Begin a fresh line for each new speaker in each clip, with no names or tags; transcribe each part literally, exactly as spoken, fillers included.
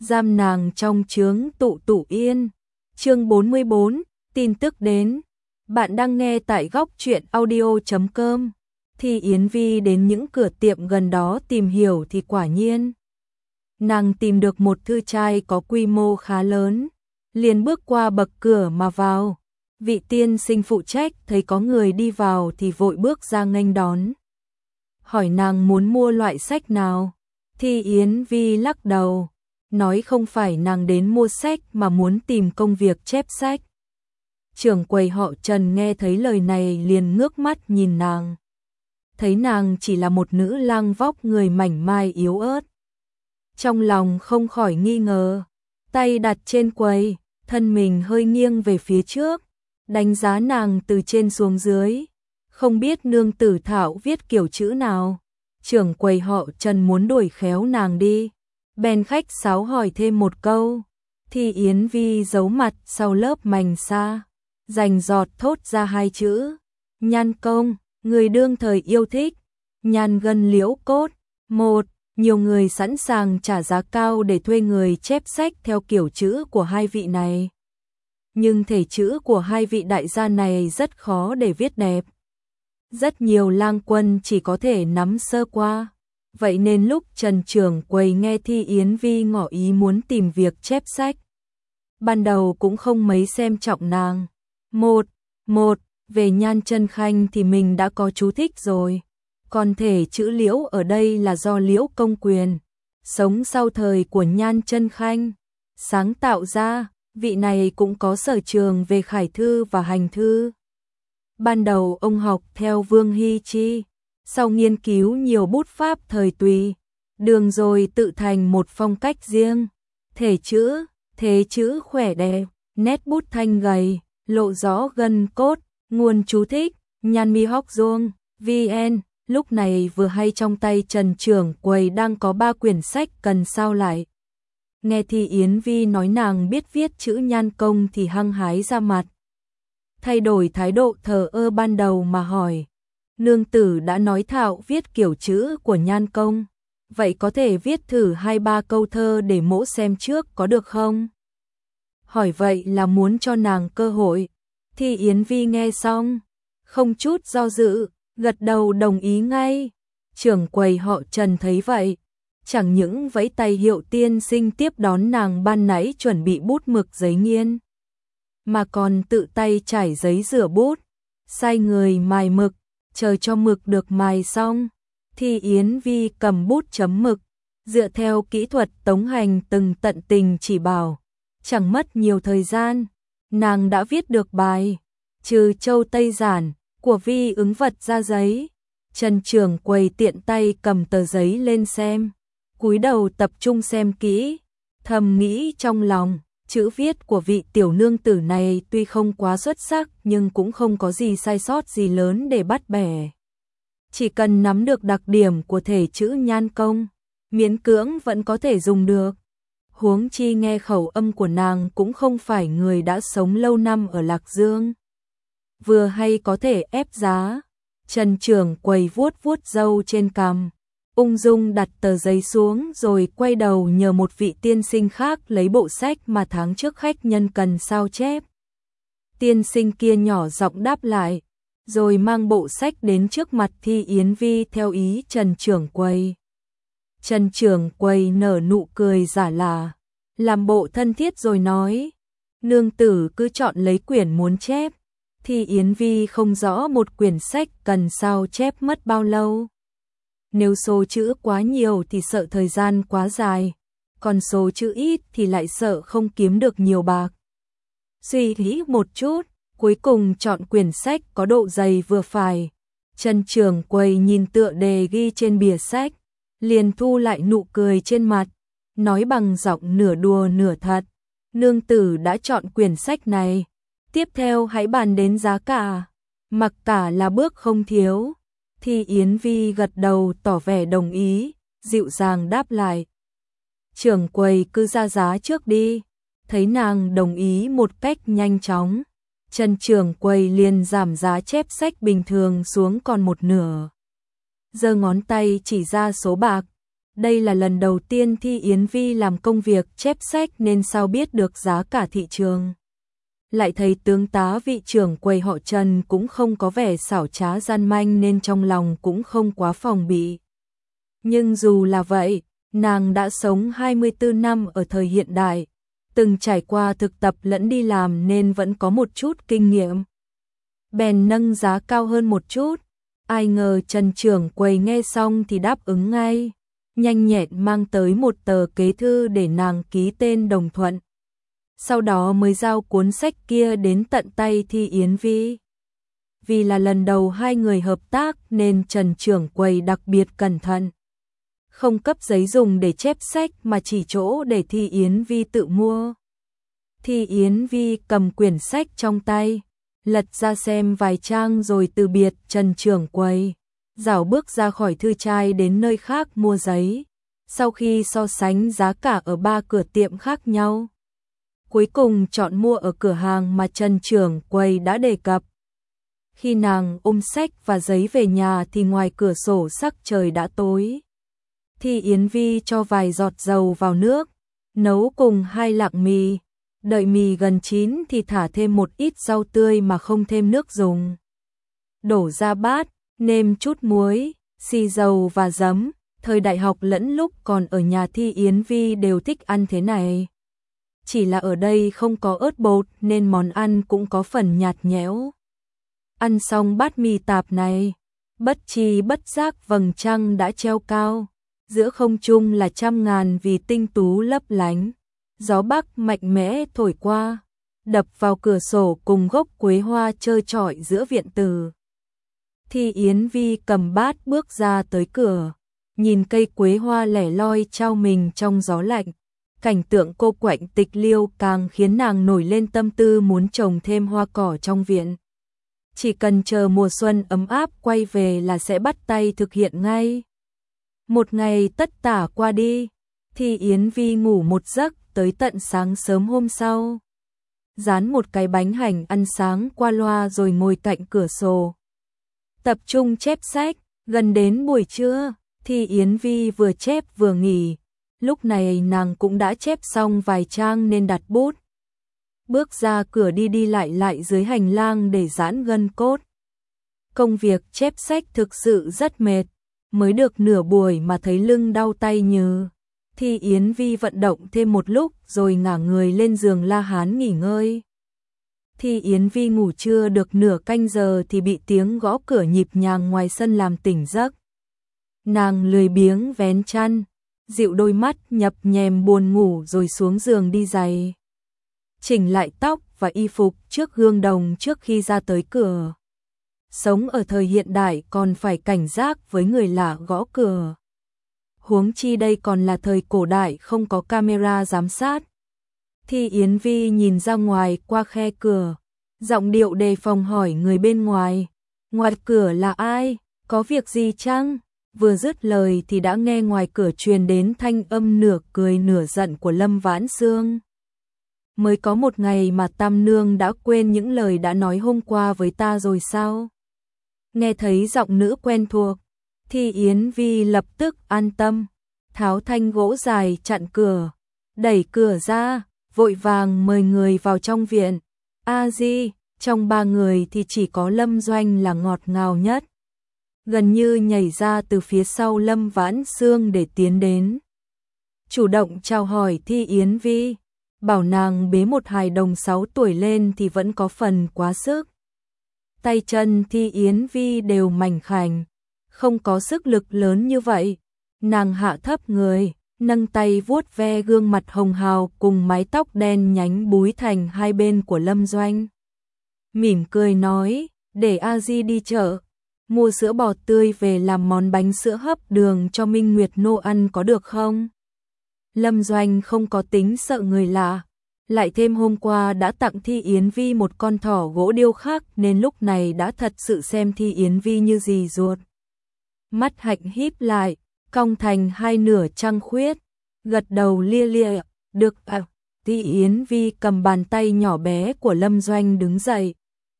giam nàng trong chướng tụ tụ yên. Chương bốn mươi bốn, tin tức đến. Bạn đang nghe tại góc truyện audio chấm com. Thì Yến Vi đến những cửa tiệm gần đó tìm hiểu thì quả nhiên nàng tìm được một thư trai có quy mô khá lớn, liền bước qua bậc cửa mà vào. Vị tiên sinh phụ trách thấy có người đi vào thì vội bước ra nghênh đón. Hỏi nàng muốn mua loại sách nào? Thì Yến Vi lắc đầu, nói không phải nàng đến mua sách mà muốn tìm công việc chép sách. Trưởng quầy họ Trần nghe thấy lời này liền ngước mắt nhìn nàng. Thấy nàng chỉ là một nữ lang vóc người mảnh mai yếu ớt. Trong lòng không khỏi nghi ngờ, tay đặt trên quầy, thân mình hơi nghiêng về phía trước, đánh giá nàng từ trên xuống dưới. Không biết nương tử thảo viết kiểu chữ nào. Trưởng quầy họ Trần muốn đuổi khéo nàng đi, bèn khách sáo hỏi thêm một câu. Thì Yến Vi giấu mặt sau lớp mành sa, rành giọt thốt ra hai chữ: Nhan công, người đương thời yêu thích. Nhan Gân Liễu Cốt. Một, nhiều người sẵn sàng trả giá cao để thuê người chép sách theo kiểu chữ của hai vị này. Nhưng thể chữ của hai vị đại gia này rất khó để viết đẹp. Rất nhiều lang quân chỉ có thể nắm sơ qua. Vậy nên lúc Trần trưởng quầy nghe Thi Yến Vi ngỏ ý muốn tìm việc chép sách, ban đầu cũng không mấy xem trọng nàng. Một, một, về Nhan Chân Khanh thì mình đã có chú thích rồi. Còn thể chữ Liễu ở đây là do Liễu Công Quyền, sống sau thời của Nhan Chân Khanh, sáng tạo ra. Vị này cũng có sở trường về khải thư và hành thư. Ban đầu ông học theo Vương Hy Chi, sau nghiên cứu nhiều bút pháp thời Tùy, Đường rồi tự thành một phong cách riêng. Thể chữ, thế chữ khỏe đẹp, nét bút thanh gầy, lộ rõ gân cốt. Nguồn chú thích: Nhan Mi Hóc Duong, vn. Lúc này vừa hay trong tay Trần trưởng quầy đang có ba quyển sách cần sao lại. Nghe thì Yến Vi nói nàng biết viết chữ Nhan công thì hăng hái ra mặt. Thay đổi thái độ thờ ơ ban đầu mà hỏi: Nương tử đã nói thạo viết kiểu chữ của Nhan công, vậy có thể viết thử hai ba câu thơ để mỗ xem trước có được không? Hỏi vậy là muốn cho nàng cơ hội. Thì Yến Vi nghe xong, không chút do dự, gật đầu đồng ý ngay. Trưởng quầy họ Trần thấy vậy, chẳng những vẫy tay hiệu tiên sinh tiếp đón nàng ban nãy chuẩn bị bút mực giấy nghiên, mà còn tự tay trải giấy rửa bút, sai người mài mực, chờ cho mực được mài xong. Thì Yến Vi cầm bút chấm mực, dựa theo kỹ thuật Tống Hành từng tận tình chỉ bảo, chẳng mất nhiều thời gian, nàng đã viết được bài Trừ Châu Tây Giản của Vi ứng vật ra giấy. Trần trưởng quầy tiện tay cầm tờ giấy lên xem, cúi đầu tập trung xem kỹ, thầm nghĩ trong lòng, chữ viết của vị tiểu nương tử này tuy không quá xuất sắc nhưng cũng không có gì sai sót gì lớn để bắt bẻ. Chỉ cần nắm được đặc điểm của thể chữ Nhan công, miễn cưỡng vẫn có thể dùng được. Huống chi nghe khẩu âm của nàng cũng không phải người đã sống lâu năm ở Lạc Dương, vừa hay có thể ép giá. Trần trưởng quầy vuốt vuốt râu trên cằm, ung dung đặt tờ giấy xuống rồi quay đầu nhờ một vị tiên sinh khác lấy bộ sách mà tháng trước khách nhân cần sao chép. Tiên sinh kia nhỏ giọng đáp lại, rồi mang bộ sách đến trước mặt Thi Yến Vi theo ý Trần trưởng quầy. Trần trưởng quầy nở nụ cười giả lả, làm bộ thân thiết rồi nói: Nương tử cứ chọn lấy quyển muốn chép. Thì Yến Vi không rõ một quyển sách cần sao chép mất bao lâu. Nếu số chữ quá nhiều thì sợ thời gian quá dài, còn số chữ ít thì lại sợ không kiếm được nhiều bạc. Suy nghĩ một chút, cuối cùng chọn quyển sách có độ dày vừa phải. Trần trưởng quầy nhìn tựa đề ghi trên bìa sách, liền thu lại nụ cười trên mặt, nói bằng giọng nửa đùa nửa thật: Nương tử đã chọn quyển sách này, tiếp theo hãy bàn đến giá cả, mặc cả là bước không thiếu. Thì Yến Vi gật đầu tỏ vẻ đồng ý, dịu dàng đáp lại: Trưởng quầy cứ ra giá trước đi. Thấy nàng đồng ý một cách nhanh chóng, Trần trưởng quầy liền giảm giá chép sách bình thường xuống còn một nửa. Giơ ngón tay chỉ ra số bạc, Đây là lần đầu tiên Thi Yến Vi làm công việc chép sách nên sao biết được giá cả thị trường. Lại thấy tướng tá vị trưởng quầy họ Trần cũng không có vẻ xảo trá gian manh nên trong lòng cũng không quá phòng bị. Nhưng dù là vậy, nàng đã sống hai mươi tư năm ở thời hiện đại, từng trải qua thực tập lẫn đi làm nên vẫn có một chút kinh nghiệm. Bèn nâng giá cao hơn một chút, ai ngờ Trần trưởng quầy nghe xong thì đáp ứng ngay, nhanh nhẹn mang tới một tờ kế thư để nàng ký tên đồng thuận. Sau đó mới giao cuốn sách kia đến tận tay Thi Yến Vi. Vì là lần đầu hai người hợp tác nên Trần trưởng quầy đặc biệt cẩn thận. Không cấp giấy dùng để chép sách mà chỉ chỗ để Thi Yến Vi tự mua. Thi Yến Vi cầm quyển sách trong tay, lật ra xem vài trang rồi từ biệt Trần trưởng quầy, dảo bước ra khỏi thư trai đến nơi khác mua giấy. Sau khi so sánh giá cả ở ba cửa tiệm khác nhau, cuối cùng chọn mua ở cửa hàng mà Trần trưởng quầy đã đề cập. Khi nàng ôm sách và giấy về nhà thì ngoài cửa sổ sắc trời đã tối. Thi Yến Vi cho vài giọt dầu vào nước, nấu cùng hai lạng mì, đợi mì gần chín thì thả thêm một ít rau tươi mà không thêm nước dùng. Đổ ra bát, nêm chút muối, xì dầu và giấm, thời đại học lẫn lúc còn ở nhà Thi Yến Vi đều thích ăn thế này. Chỉ là ở đây không có ớt bột nên món ăn cũng có phần nhạt nhẽo. Ăn xong bát mì tạp này, bất tri bất giác vầng trăng đã treo cao, giữa không trung là trăm ngàn vì tinh tú lấp lánh. Gió bắc mạnh mẽ thổi qua, đập vào cửa sổ cùng gốc quế hoa trơ trọi giữa viện tử. Thi Yến Vi cầm bát bước ra tới cửa, nhìn cây quế hoa lẻ loi trao mình trong gió lạnh. Cảnh tượng cô quạnh tịch liêu càng khiến nàng nổi lên tâm tư muốn trồng thêm hoa cỏ trong viện. Chỉ cần chờ mùa xuân ấm áp quay về là sẽ bắt tay thực hiện ngay. Một ngày tất tả qua đi, Thi Yến Vi ngủ một giấc tới tận sáng sớm hôm sau. Dán một cái bánh hành ăn sáng qua loa rồi ngồi cạnh cửa sổ. Tập trung chép sách, gần đến buổi trưa, Thi Yến Vi vừa chép vừa nghỉ. Lúc này nàng cũng đã chép xong vài trang nên đặt bút. Bước ra cửa đi đi lại lại dưới hành lang để giãn gân cốt. Công việc chép sách thực sự rất mệt, mới được nửa buổi mà thấy lưng đau tay như. Thi Yến Vi vận động thêm một lúc rồi ngả người lên giường la hán nghỉ ngơi. Thi Yến Vi ngủ chưa được nửa canh giờ thì bị tiếng gõ cửa nhịp nhàng ngoài sân làm tỉnh giấc. Nàng lười biếng vén chăn, dịu đôi mắt nhập nhèm buồn ngủ rồi xuống giường đi giày. Chỉnh lại tóc và y phục trước gương đồng trước khi ra tới cửa. Sống ở thời hiện đại còn phải cảnh giác với người lạ gõ cửa. Huống chi đây còn là thời cổ đại không có camera giám sát. Thi Yến Vi nhìn ra ngoài qua khe cửa, giọng điệu đề phòng hỏi người bên ngoài. Ngoài cửa là ai? Có việc gì chăng? Vừa dứt lời thì đã nghe ngoài cửa truyền đến thanh âm nửa cười nửa giận của Lâm Vãn Sương. Mới có một ngày mà Tam Nương đã quên những lời đã nói hôm qua với ta rồi sao? Nghe thấy giọng nữ quen thuộc, Thi Yến Vi lập tức an tâm, tháo thanh gỗ dài chặn cửa, đẩy cửa ra, vội vàng mời người vào trong viện. A Di, trong ba người thì chỉ có Lâm Doanh là ngọt ngào nhất. Gần như nhảy ra từ phía sau Lâm Vãn Sương để tiến đến. Chủ động chào hỏi Thi Yến Vi, bảo nàng bế một hài đồng sáu tuổi lên thì vẫn có phần quá sức. Tay chân Thi Yến Vi đều mảnh khảnh, không có sức lực lớn như vậy. Nàng hạ thấp người, nâng tay vuốt ve gương mặt hồng hào cùng mái tóc đen nhánh búi thành hai bên của Lâm Doanh. Mỉm cười nói, để A Di đi chợ, mua sữa bò tươi về làm món bánh sữa hấp đường cho Minh Nguyệt Nô ăn có được không? Lâm Doanh không có tính sợ người lạ, lại thêm hôm qua đã tặng Thi Yến Vi một con thỏ gỗ điêu khắc nên lúc này đã thật sự xem Thi Yến Vi như dì ruột. Mắt hạnh híp lại, cong thành hai nửa trăng khuyết, gật đầu lia lia, được à. Thi Yến Vi cầm bàn tay nhỏ bé của Lâm Doanh đứng dậy,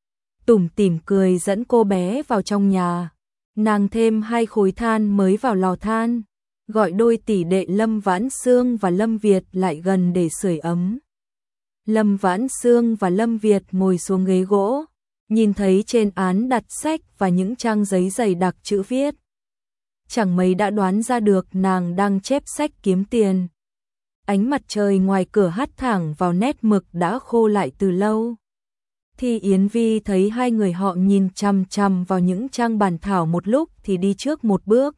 tủm tỉm cười dẫn cô bé vào trong nhà. Nàng thêm hai khối than mới vào lò than, gọi đôi tỷ đệ Lâm Vãn Xương và Lâm Việt lại gần để sưởi ấm. Lâm Vãn Xương và Lâm Việt ngồi xuống ghế gỗ, nhìn thấy trên án đặt sách và những trang giấy dày đặc chữ viết. Chẳng mấy đã đoán ra được nàng đang chép sách kiếm tiền. Ánh mặt trời ngoài cửa hắt thẳng vào nét mực đã khô lại từ lâu. Thì Yến Vi thấy hai người họ nhìn chằm chằm vào những trang bản thảo một lúc thì đi trước một bước.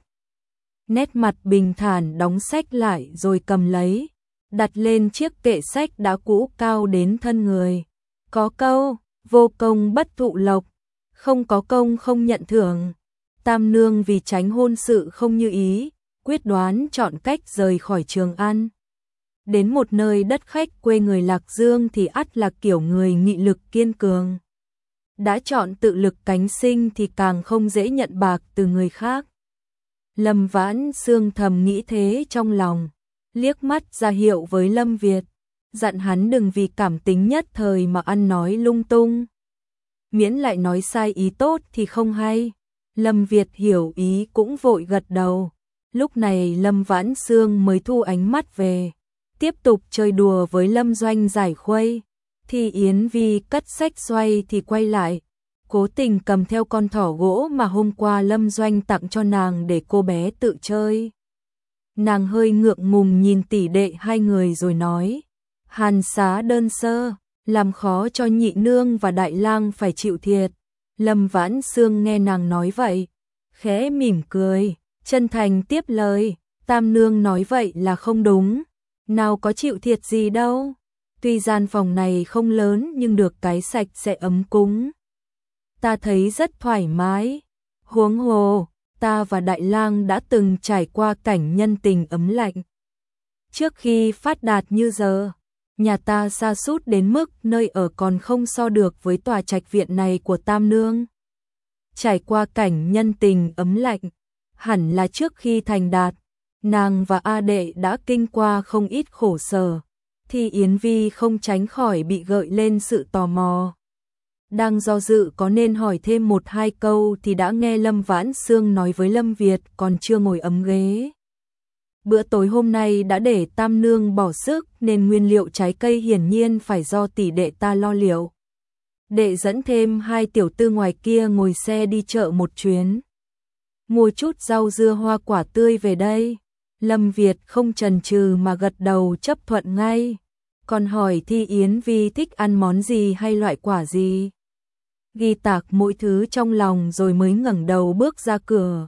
Nét mặt bình thản đóng sách lại rồi cầm lấy, đặt lên chiếc kệ sách đã cũ cao đến thân người. Có câu, vô công bất thụ lộc, không có công không nhận thưởng. Tam nương vì tránh hôn sự không như ý, quyết đoán chọn cách rời khỏi Trường An. Đến một nơi đất khách quê người Lạc Dương thì ắt là kiểu người nghị lực kiên cường. Đã chọn tự lực cánh sinh thì càng không dễ nhận bạc từ người khác. Lâm Vãn Xương thầm nghĩ thế trong lòng, liếc mắt ra hiệu với Lâm Việt, dặn hắn đừng vì cảm tính nhất thời mà ăn nói lung tung. Miễn lại nói sai ý tốt thì không hay. Lâm Việt hiểu ý cũng vội gật đầu. Lúc này Lâm Vãn Xương mới thu ánh mắt về, tiếp tục chơi đùa với Lâm Doanh giải khuây. Thì Yến Vi cất sách xoay thì quay lại, cố tình cầm theo con thỏ gỗ mà hôm qua Lâm Doanh tặng cho nàng để cô bé tự chơi. Nàng hơi ngượng ngùng nhìn tỷ đệ hai người rồi nói, hàn xá đơn sơ, làm khó cho nhị nương và đại lang phải chịu thiệt. Lâm Vãn Xương nghe nàng nói vậy, khẽ mỉm cười, chân thành tiếp lời, tam nương nói vậy là không đúng, nào có chịu thiệt gì đâu. Tuy gian phòng này không lớn nhưng được cái sạch sẽ ấm cúng. Ta thấy rất thoải mái. Huống hồ, ta và đại lang đã từng trải qua cảnh nhân tình ấm lạnh. Trước khi phát đạt như giờ, nhà ta sa sút đến mức nơi ở còn không so được với tòa trạch viện này của tam nương. Trải qua cảnh nhân tình ấm lạnh, hẳn là trước khi thành đạt, nàng và A Đệ đã kinh qua không ít khổ sở. Thì Yến Vi không tránh khỏi bị gợi lên sự tò mò. Đang do dự có nên hỏi thêm một hai câu thì đã nghe Lâm Vãn Xương nói với Lâm Việt còn chưa ngồi ấm ghế. Bữa tối hôm nay đã để tam nương bỏ sức nên nguyên liệu trái cây hiển nhiên phải do tỷ đệ ta lo liệu. Đệ dẫn thêm hai tiểu tư ngoài kia ngồi xe đi chợ một chuyến. Mua chút rau dưa hoa quả tươi về đây. Lâm Việt không chần chừ mà gật đầu chấp thuận ngay. Còn hỏi Thi Yến Vi thích ăn món gì hay loại quả gì. Ghi tạc mỗi thứ trong lòng rồi mới ngẩng đầu bước ra cửa.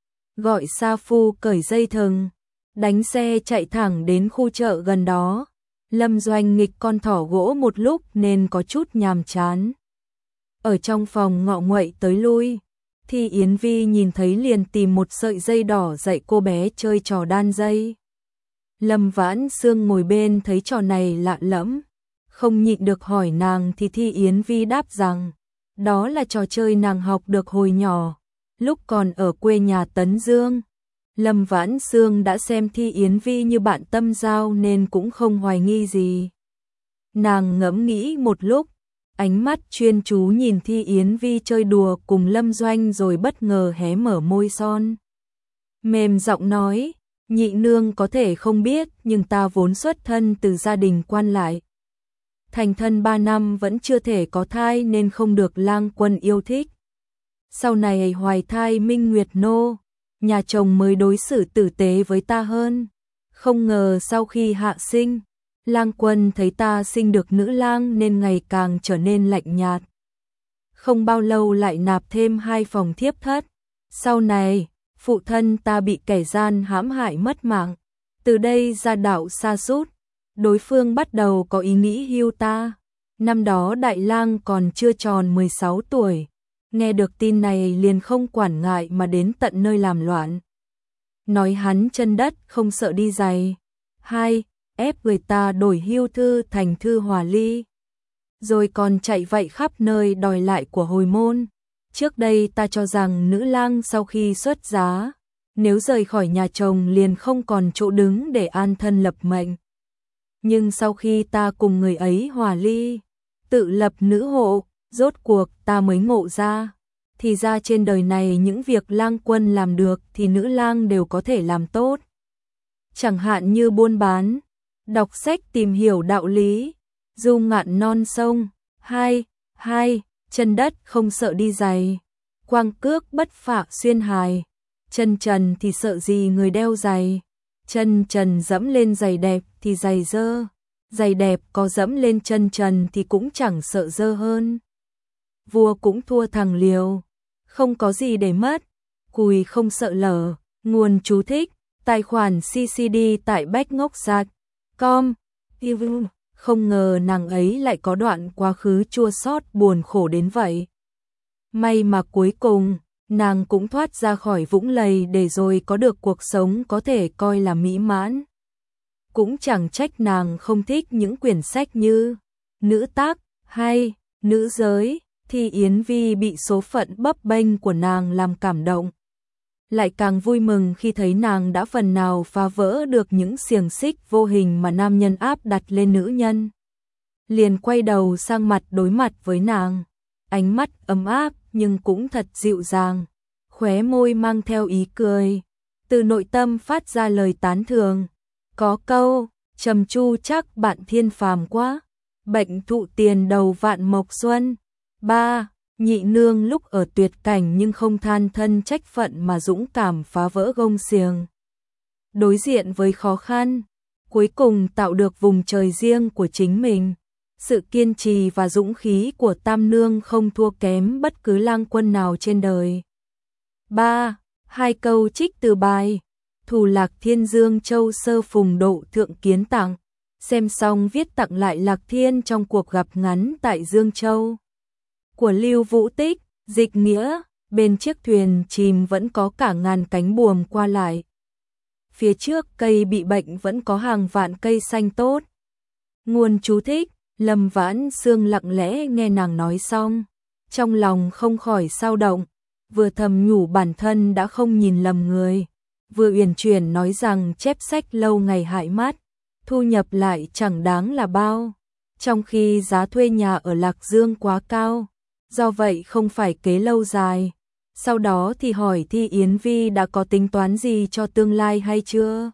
Gọi sa phu cởi dây thừng, đánh xe chạy thẳng đến khu chợ gần đó. Lâm Doanh nghịch con thỏ gỗ một lúc nên có chút nhàm chán. Ở trong phòng ngọ nguậy tới lui, Thi Yến Vi nhìn thấy liền tìm một sợi dây đỏ dạy cô bé chơi trò đan dây. Lâm Vãn Xương ngồi bên thấy trò này lạ lẫm, không nhịn được hỏi nàng thì Thi Yến Vi đáp rằng, đó là trò chơi nàng học được hồi nhỏ, lúc còn ở quê nhà Tấn Dương. Lâm Vãn Xương đã xem Thi Yến Vi như bạn tâm giao nên cũng không hoài nghi gì. Nàng ngẫm nghĩ một lúc, ánh mắt chuyên chú nhìn Thi Yến Vi chơi đùa cùng Lâm Doanh rồi bất ngờ hé mở môi son. Mềm giọng nói, nhị nương có thể không biết nhưng ta vốn xuất thân từ gia đình quan lại. Thành thân ba năm vẫn chưa thể có thai nên không được lang quân yêu thích. Sau này hoài thai Minh Nguyệt Nô, nhà chồng mới đối xử tử tế với ta hơn. Không ngờ sau khi hạ sinh, lang quân thấy ta sinh được nữ lang nên ngày càng trở nên lạnh nhạt. Không bao lâu lại nạp thêm hai phòng thiếp thất. Sau này, phụ thân ta bị kẻ gian hãm hại mất mạng. Từ đây gia đạo sa sút, đối phương bắt đầu có ý nghĩ hưu ta. Năm đó đại lang còn chưa tròn mười sáu tuổi. Nghe được tin này liền không quản ngại mà đến tận nơi làm loạn. Nói hắn chân đất không sợ đi giày. Hai, ép người ta đổi hưu thư thành thư hòa ly. Rồi còn chạy vậy khắp nơi đòi lại của hồi môn. Trước đây ta cho rằng nữ lang sau khi xuất giá, nếu rời khỏi nhà chồng liền không còn chỗ đứng để an thân lập mệnh. Nhưng sau khi ta cùng người ấy hòa ly, tự lập nữ hộ, rốt cuộc ta mới ngộ ra. Thì ra trên đời này những việc lang quân làm được thì nữ lang đều có thể làm tốt. chẳng hạn như buôn bán, đọc sách tìm hiểu đạo lý, du ngạn non sông. Hai, hai, chân đất không sợ đi giày, quang cước bất phạ xuyên hài, chân trần thì sợ gì người đeo giày, chân trần dẫm lên giày đẹp thì giày dơ, giày đẹp có dẫm lên chân trần thì cũng chẳng sợ dơ hơn. Vua cũng thua thằng liều, không có gì để mất, cùi không sợ lở. Nguồn chú thích, tài khoản xê xê đê tại bách ngốc sạc chấm com. Không ngờ nàng ấy lại có đoạn quá khứ chua xót buồn khổ đến vậy. May mà cuối cùng, nàng cũng thoát ra khỏi vũng lầy để rồi có được cuộc sống có thể coi là mỹ mãn. Cũng chẳng trách nàng không thích những quyển sách như Nữ tác hay Nữ giới, thì Yến Vi bị số phận bấp bênh của nàng làm cảm động. Lại càng vui mừng khi thấy nàng đã phần nào phá vỡ được những xiềng xích vô hình mà nam nhân áp đặt lên nữ nhân. Liền quay đầu sang mặt đối mặt với nàng, ánh mắt ấm áp nhưng cũng thật dịu dàng, khóe môi mang theo ý cười, từ nội tâm phát ra lời tán thưởng. Có câu, trầm chu chắc bạn thiên phàm quá, bệnh thụ tiền đầu vạn mộc xuân. Ba, nhị nương lúc ở tuyệt cảnh nhưng không than thân trách phận mà dũng cảm phá vỡ gông xiềng. Đối diện với khó khăn, cuối cùng tạo được vùng trời riêng của chính mình. Sự kiên trì và dũng khí của tam nương không thua kém bất cứ lang quân nào trên đời. Ba, hai câu trích từ bài Thù Lạc Thiên Dương Châu Sơ Phùng Độ Thượng Kiến tặng. Xem xong viết tặng lại Lạc Thiên trong cuộc gặp ngắn tại Dương Châu. Của Lưu Vũ Tích, dịch nghĩa, bên chiếc thuyền chìm vẫn có cả ngàn cánh buồm qua lại. Phía trước cây bị bệnh vẫn có hàng vạn cây xanh tốt. Nguồn chú thích, Lâm Vãn Sương lặng lẽ nghe nàng nói xong, trong lòng không khỏi xao động, vừa thầm nhủ bản thân đã không nhìn lầm người, vừa uyển chuyển nói rằng chép sách lâu ngày hại mắt, thu nhập lại chẳng đáng là bao, trong khi giá thuê nhà ở Lạc Dương quá cao, do vậy không phải kế lâu dài. Sau đó thì hỏi Thi Yến Vi đã có tính toán gì cho tương lai hay chưa?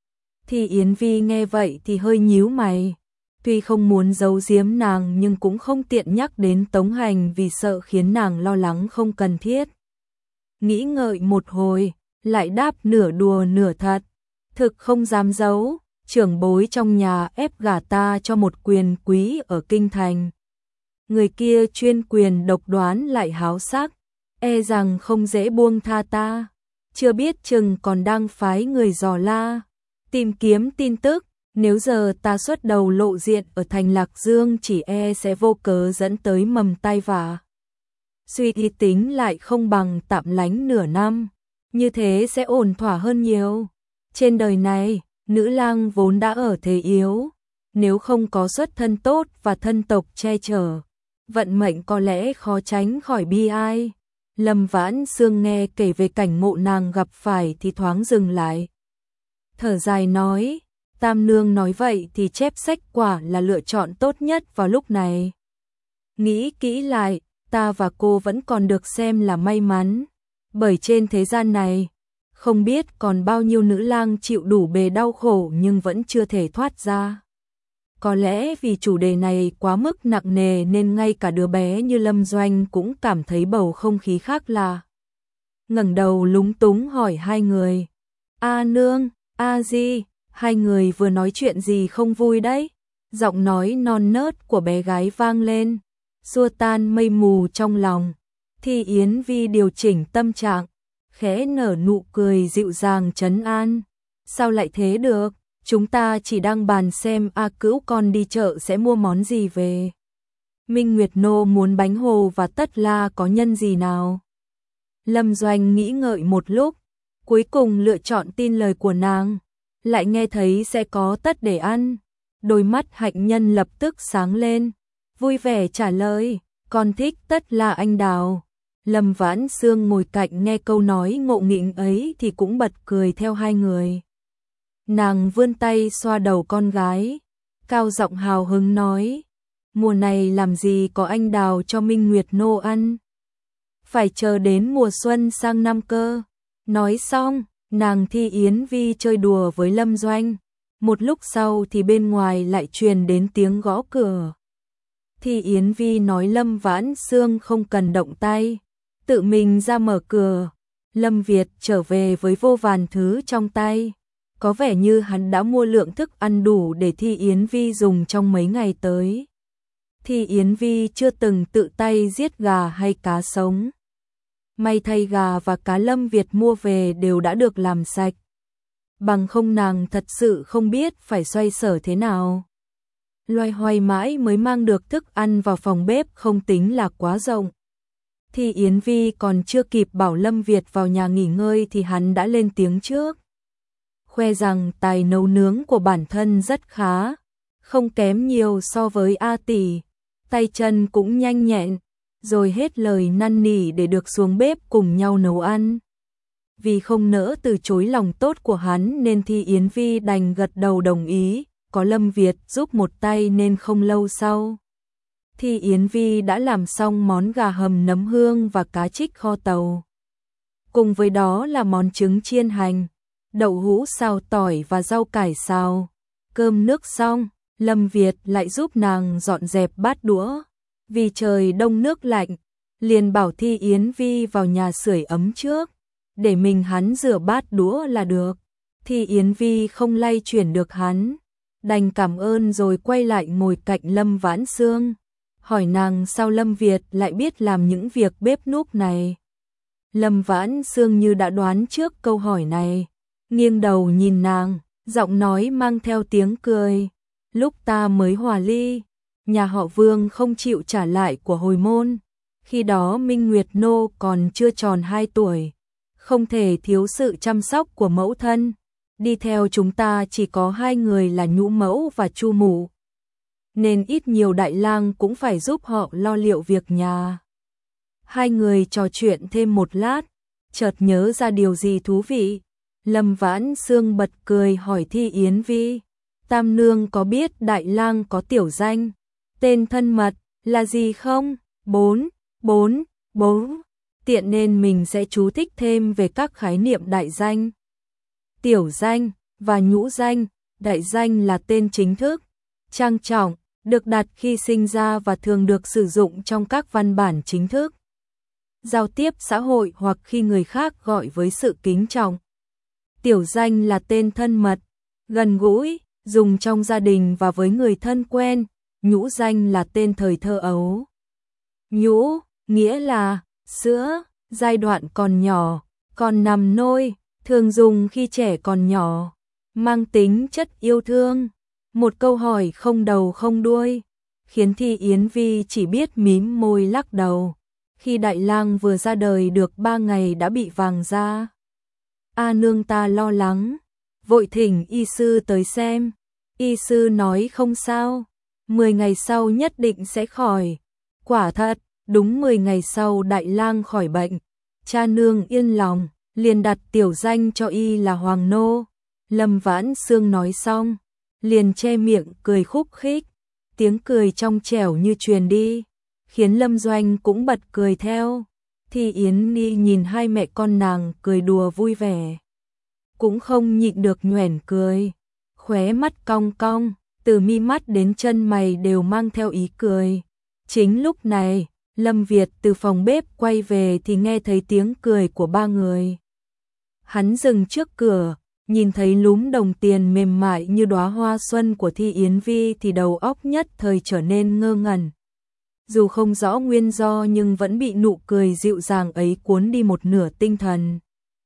Thi Yến Vi nghe vậy thì hơi nhíu mày. Tuy không muốn giấu giếm nàng nhưng cũng không tiện nhắc đến Tống Hành vì sợ khiến nàng lo lắng không cần thiết. Nghĩ ngợi một hồi, lại đáp nửa đùa nửa thật. Thực không dám giấu, trưởng bối trong nhà ép gả ta cho một quyền quý ở Kinh Thành. Người kia chuyên quyền độc đoán lại háo sắc, e rằng không dễ buông tha ta. Chưa biết chừng còn đang phái người dò la, tìm kiếm tin tức. Nếu giờ ta xuất đầu lộ diện ở thành Lạc Dương chỉ e sẽ vô cớ dẫn tới mầm tai vạ. Suy đi tính lại không bằng tạm lánh nửa năm, như thế sẽ ổn thỏa hơn nhiều. Trên đời này, nữ lang vốn đã ở thế yếu, nếu không có xuất thân tốt và thân tộc che chở, vận mệnh có lẽ khó tránh khỏi bi ai. Lâm Vãn Sương nghe kể về cảnh ngộ nàng gặp phải thì thoáng dừng lại. Thở dài nói, Tam nương nói vậy thì chép sách quả là lựa chọn tốt nhất vào lúc này. Nghĩ kỹ lại, ta và cô vẫn còn được xem là may mắn, bởi trên thế gian này, không biết còn bao nhiêu nữ lang chịu đủ bề đau khổ nhưng vẫn chưa thể thoát ra. Có lẽ vì chủ đề này quá mức nặng nề nên ngay cả đứa bé như Lâm Doanh cũng cảm thấy bầu không khí khác lạ. Ngẩng đầu lúng túng hỏi hai người, A nương, A di, hai người vừa nói chuyện gì không vui đấy? Giọng nói non nớt của bé gái vang lên, xua tan mây mù trong lòng. Thi Yến Vi điều chỉnh tâm trạng, khẽ nở nụ cười dịu dàng trấn an. Sao lại thế được? Chúng ta chỉ đang bàn xem A Cữu con đi chợ sẽ mua món gì về. Minh Nguyệt Nô muốn bánh hồ và tất la có nhân gì nào? Lâm Doanh nghĩ ngợi một lúc, cuối cùng lựa chọn tin lời của nàng. Lại nghe thấy sẽ có tất để ăn. Đôi mắt hạnh nhân lập tức sáng lên, vui vẻ trả lời, con thích tất là anh đào. Lâm Vãn Sương ngồi cạnh nghe câu nói ngộ nghĩnh ấy thì cũng bật cười theo hai người. Nàng vươn tay xoa đầu con gái, cao giọng hào hứng nói, mùa này làm gì có anh đào cho Minh Nguyệt Nô ăn. Phải chờ đến mùa xuân sang năm cơ. Nói xong, nàng Thi Yến Vi chơi đùa với Lâm Doanh. Một lúc sau thì bên ngoài lại truyền đến tiếng gõ cửa. Thi Yến Vi nói Lâm Vãn Xương không cần động tay, tự mình ra mở cửa. Lâm Việt trở về với vô vàn thứ trong tay. Có vẻ như hắn đã mua lượng thức ăn đủ để Thi Yến Vi dùng trong mấy ngày tới. Thi Yến Vi chưa từng tự tay giết gà hay cá sống. May thay gà và cá Lâm Việt mua về đều đã được làm sạch. Bằng không nàng thật sự không biết phải xoay sở thế nào. Loay hoay mãi mới mang được thức ăn vào phòng bếp không tính là quá rộng. Thi Yến Vi còn chưa kịp bảo Lâm Việt vào nhà nghỉ ngơi thì hắn đã lên tiếng trước. Khoe rằng tài nấu nướng của bản thân rất khá, không kém nhiều so với A tỷ, tay chân cũng nhanh nhẹn, rồi hết lời năn nỉ để được xuống bếp cùng nhau nấu ăn. Vì không nỡ từ chối lòng tốt của hắn nên Thi Yến Vi đành gật đầu đồng ý, có Lâm Việt giúp một tay nên không lâu sau. Thi Yến Vi đã làm xong món gà hầm nấm hương và cá trích kho tàu. Cùng với đó là món trứng chiên hành, đậu hũ xào tỏi và rau cải xào. Cơm nước xong, Lâm Việt lại giúp nàng dọn dẹp bát đũa. Vì trời đông nước lạnh, liền bảo Thi Yến Vi vào nhà sưởi ấm trước, để mình hắn rửa bát đũa là được. Thi Yến Vi không lay chuyển được hắn, đành cảm ơn rồi quay lại ngồi cạnh Lâm Vãn Xương, hỏi nàng sao Lâm Việt lại biết làm những việc bếp núc này. Lâm Vãn Xương như đã đoán trước câu hỏi này, nghiêng đầu nhìn nàng, giọng nói mang theo tiếng cười. Lúc ta mới hòa ly, nhà họ Vương không chịu trả lại của hồi môn. Khi đó Minh Nguyệt Nô còn chưa tròn hai tuổi, không thể thiếu sự chăm sóc của mẫu thân. Đi theo chúng ta chỉ có hai người là Nhũ Mẫu và Chu Mụ, nên ít nhiều Đại Lang cũng phải giúp họ lo liệu việc nhà. Hai người trò chuyện thêm một lát, chợt nhớ ra điều gì thú vị. Lâm Vãn Xương bật cười hỏi Thi Yến Vi, Tam Nương có biết Đại Lang có tiểu danh, tên thân mật là gì không? Bốn, bốn, bốn. Tiện nên mình sẽ chú thích thêm về các khái niệm đại danh, tiểu danh và nhũ danh. Đại danh là tên chính thức, trang trọng, được đặt khi sinh ra và thường được sử dụng trong các văn bản chính thức, giao tiếp xã hội hoặc khi người khác gọi với sự kính trọng. Tiểu danh là tên thân mật, gần gũi, dùng trong gia đình và với người thân quen. Nhũ danh là tên thời thơ ấu. Nhũ, nghĩa là sữa, giai đoạn còn nhỏ, còn nằm nôi, thường dùng khi trẻ còn nhỏ, mang tính chất yêu thương. Một câu hỏi không đầu không đuôi, khiến Thi Yến Vi chỉ biết mím môi lắc đầu. Khi Đại Lang vừa ra đời được ba ngày đã bị vàng da. A nương ta lo lắng, vội thỉnh y sư tới xem. Y sư nói không sao, mười ngày sau nhất định sẽ khỏi. Quả thật, đúng mười ngày sau Đại Lang khỏi bệnh. Cha nương yên lòng, liền đặt tiểu danh cho y là Hoàng Nô. Lâm Vãn Xương nói xong, liền che miệng cười khúc khích, tiếng cười trong trẻo như truyền đi, khiến Lâm Doanh cũng bật cười theo. Thi Yến Ni nhìn hai mẹ con nàng cười đùa vui vẻ, cũng không nhịn được nhoẻn cười, khóe mắt cong cong, từ mi mắt đến chân mày đều mang theo ý cười. Chính lúc này, Lâm Việt từ phòng bếp quay về thì nghe thấy tiếng cười của ba người. Hắn dừng trước cửa, nhìn thấy lúm đồng tiền mềm mại như đóa hoa xuân của Thi Yến Vi thì đầu óc nhất thời trở nên ngơ ngẩn. Dù không rõ nguyên do nhưng vẫn bị nụ cười dịu dàng ấy cuốn đi một nửa tinh thần.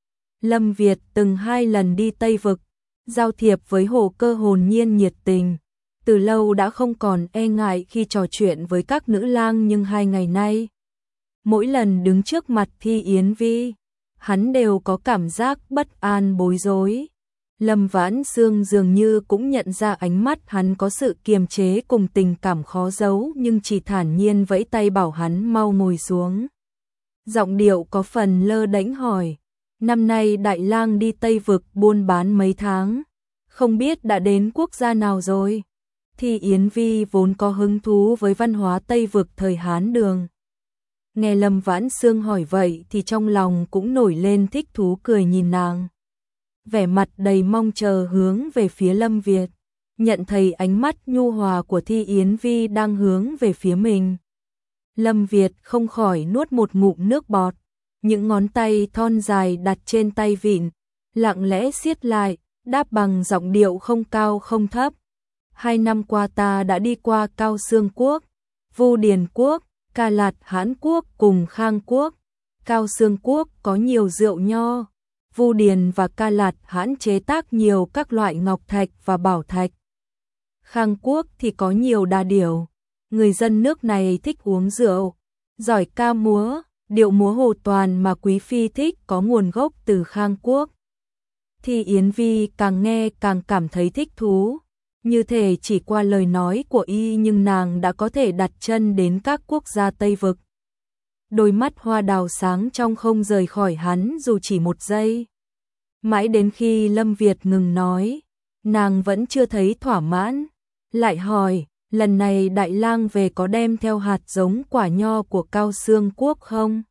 Lâm Việt từng hai lần đi Tây Vực, giao thiệp với Hồ Cơ hồn nhiên nhiệt tình, từ lâu đã không còn e ngại khi trò chuyện với các nữ lang, nhưng hai ngày nay, mỗi lần đứng trước mặt Thi Yến Vi, hắn đều có cảm giác bất an bối rối. Lâm Vãn Xương dường như cũng nhận ra ánh mắt hắn có sự kiềm chế cùng tình cảm khó giấu, nhưng chỉ thản nhiên vẫy tay bảo hắn mau ngồi xuống. Giọng điệu có phần lơ đễnh hỏi, năm nay Đại Lang đi Tây Vực buôn bán mấy tháng, không biết đã đến quốc gia nào rồi? Thi Yến Vi vốn có hứng thú với văn hóa Tây Vực thời Hán Đường. Nghe Lâm Vãn Xương hỏi vậy thì trong lòng cũng nổi lên thích thú, cười nhìn nàng. vẻ mặt đầy mong chờ hướng về phía Lâm Việt. Nhận thấy ánh mắt nhu hòa của Thi Yến Vi đang hướng về phía mình. Lâm Việt không khỏi nuốt một ngụm nước bọt, những ngón tay thon dài đặt trên tay vịn, lặng lẽ siết lại, đáp bằng giọng điệu không cao không thấp. Hai năm qua ta đã đi qua Cao Xương Quốc, Vu Điền Quốc, Ca Lạt Hãn Quốc cùng Khang Quốc. Cao Xương Quốc có nhiều rượu nho, Vu Điền và Ca Lạt Hãn chế tác nhiều các loại ngọc thạch và bảo thạch. Khang Quốc thì có nhiều đà điểu, người dân nước này thích uống rượu, giỏi ca múa, điệu múa hồ toàn mà quý phi thích có nguồn gốc từ Khang Quốc. Thì Yến Vi càng nghe càng cảm thấy thích thú, như thể chỉ qua lời nói của y nhưng nàng đã có thể đặt chân đến các quốc gia Tây Vực. Đôi mắt hoa đào sáng trong không rời khỏi hắn dù chỉ một giây. Mãi đến khi Lâm Việt ngừng nói, nàng vẫn chưa thấy thỏa mãn, lại hỏi, lần này Đại Lang về có đem theo hạt giống quả nho của Cao Xương Quốc không?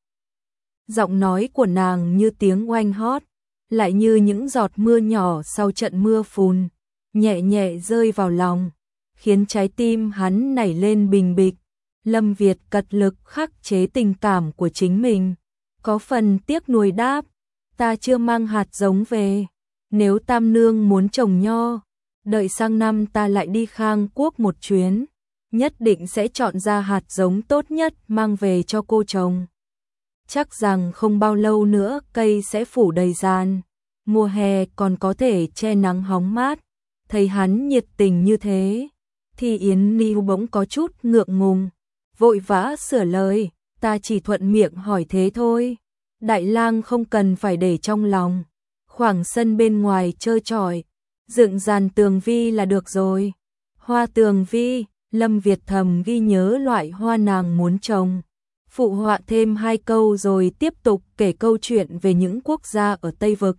Giọng nói của nàng như tiếng oanh hót, lại như những giọt mưa nhỏ sau trận mưa phùn, nhẹ nhẹ rơi vào lòng, khiến trái tim hắn nảy lên bình bịch. Lâm Việt cật lực khắc chế tình cảm của chính mình, có phần tiếc nuối đáp, ta chưa mang hạt giống về, nếu Tam Nương muốn trồng nho, đợi sang năm ta lại đi Khang Quốc một chuyến, nhất định sẽ chọn ra hạt giống tốt nhất mang về cho cô trồng. Chắc rằng không bao lâu nữa cây sẽ phủ đầy giàn, mùa hè còn có thể che nắng hóng mát. Thấy hắn nhiệt tình như thế, thì Yến Nưu bỗng có chút ngượng ngùng, vội vã sửa lời, ta chỉ thuận miệng hỏi thế thôi. Đại Lang không cần phải để trong lòng, khoảng sân bên ngoài trơ trọi, dựng dàn tường vi là được rồi. Hoa tường vi, Lâm Việt thầm ghi nhớ loại hoa nàng muốn trồng, phụ họa thêm hai câu rồi tiếp tục kể câu chuyện về những quốc gia ở Tây Vực,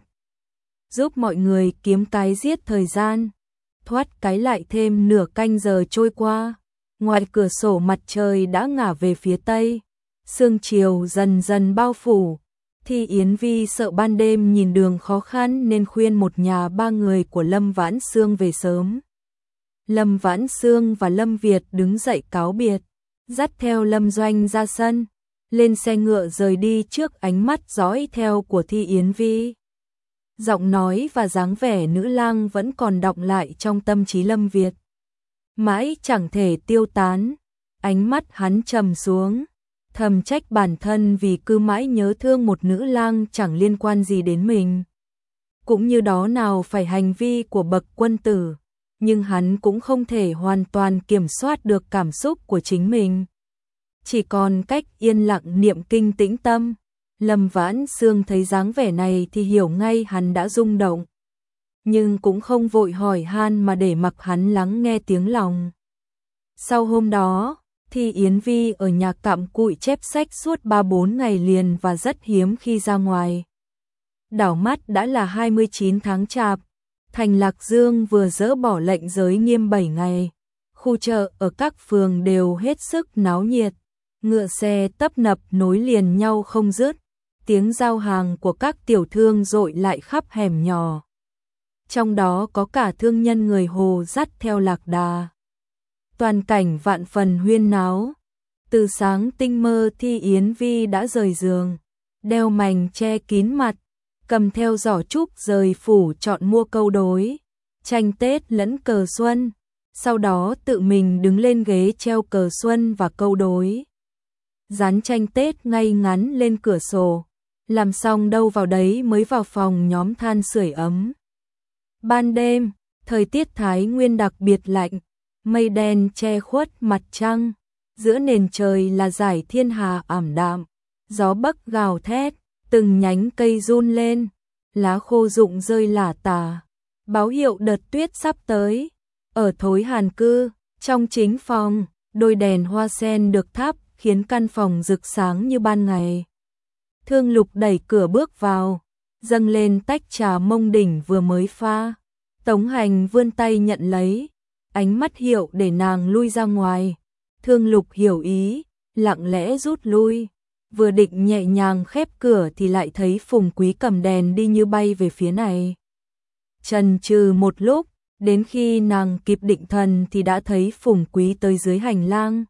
giúp mọi người kiếm cái giết thời gian. Thoát cái lại thêm nửa canh giờ trôi qua, ngoài cửa sổ mặt trời đã ngả về phía tây, sương chiều dần dần bao phủ. Thì Yến Vi sợ ban đêm nhìn đường khó khăn nên khuyên một nhà ba người của Lâm Vãn Xương về sớm. Lâm Vãn Xương và Lâm Việt đứng dậy cáo biệt, dắt theo Lâm Doanh ra sân, lên xe ngựa rời đi trước ánh mắt dõi theo của Thi Yến Vi. Giọng nói và dáng vẻ nữ lang vẫn còn đọng lại trong tâm trí Lâm Việt, mãi chẳng thể tiêu tán. Ánh mắt hắn trầm xuống, thầm trách bản thân vì cứ mãi nhớ thương một nữ lang chẳng liên quan gì đến mình. Cũng như đó nào phải hành vi của bậc quân tử, nhưng hắn cũng không thể hoàn toàn kiểm soát được cảm xúc của chính mình. Chỉ còn cách yên lặng niệm kinh tĩnh tâm. Lâm Vãn Xương thấy dáng vẻ này thì hiểu ngay hắn đã rung động, nhưng cũng không vội hỏi han mà để mặc hắn lắng nghe tiếng lòng. Sau hôm đó, Thi Yến Vi ở nhà cặm cụi chép sách suốt ba bốn ngày liền và rất hiếm khi ra ngoài. Đảo mắt đã là hai mươi chín tháng Chạp, thành Lạc Dương vừa dỡ bỏ lệnh giới nghiêm bảy ngày. Khu chợ ở các phường đều hết sức náo nhiệt, ngựa xe tấp nập nối liền nhau không dứt. Tiếng giao hàng của các tiểu thương dội lại khắp hẻm nhỏ. Trong đó có cả thương nhân người Hồ dắt theo lạc đà. Toàn cảnh vạn phần huyên náo. Từ sáng tinh mơ Thi Yến Vi đã rời giường, đeo mành che kín mặt, cầm theo giỏ trúc rời phủ chọn mua câu đối, tranh Tết lẫn cờ xuân. Sau đó tự mình đứng lên ghế treo cờ xuân và câu đối, dán tranh Tết ngay ngắn lên cửa sổ. Làm xong đâu vào đấy mới vào phòng nhóm than sưởi ấm. Ban đêm, thời tiết Thái Nguyên đặc biệt lạnh, mây đen che khuất mặt trăng, giữa nền trời là dải thiên hà ảm đạm, gió bấc gào thét, từng nhánh cây run lên, lá khô rụng rơi lả tả, báo hiệu đợt tuyết sắp tới. Ở Thối Hàn Cư, trong chính phòng, đôi đèn hoa sen được thắp khiến căn phòng rực sáng như ban ngày. Thương Lục đẩy cửa bước vào, dâng lên tách trà mông đỉnh vừa mới pha. Tống Hành vươn tay nhận lấy, ánh mắt hiệu để nàng lui ra ngoài. Thương Lục hiểu ý, lặng lẽ rút lui. Vừa định nhẹ nhàng khép cửa thì lại thấy Phùng Quý cầm đèn đi như bay về phía này. Chần chừ một lúc, đến khi nàng kịp định thần thì đã thấy Phùng Quý tới dưới hành lang.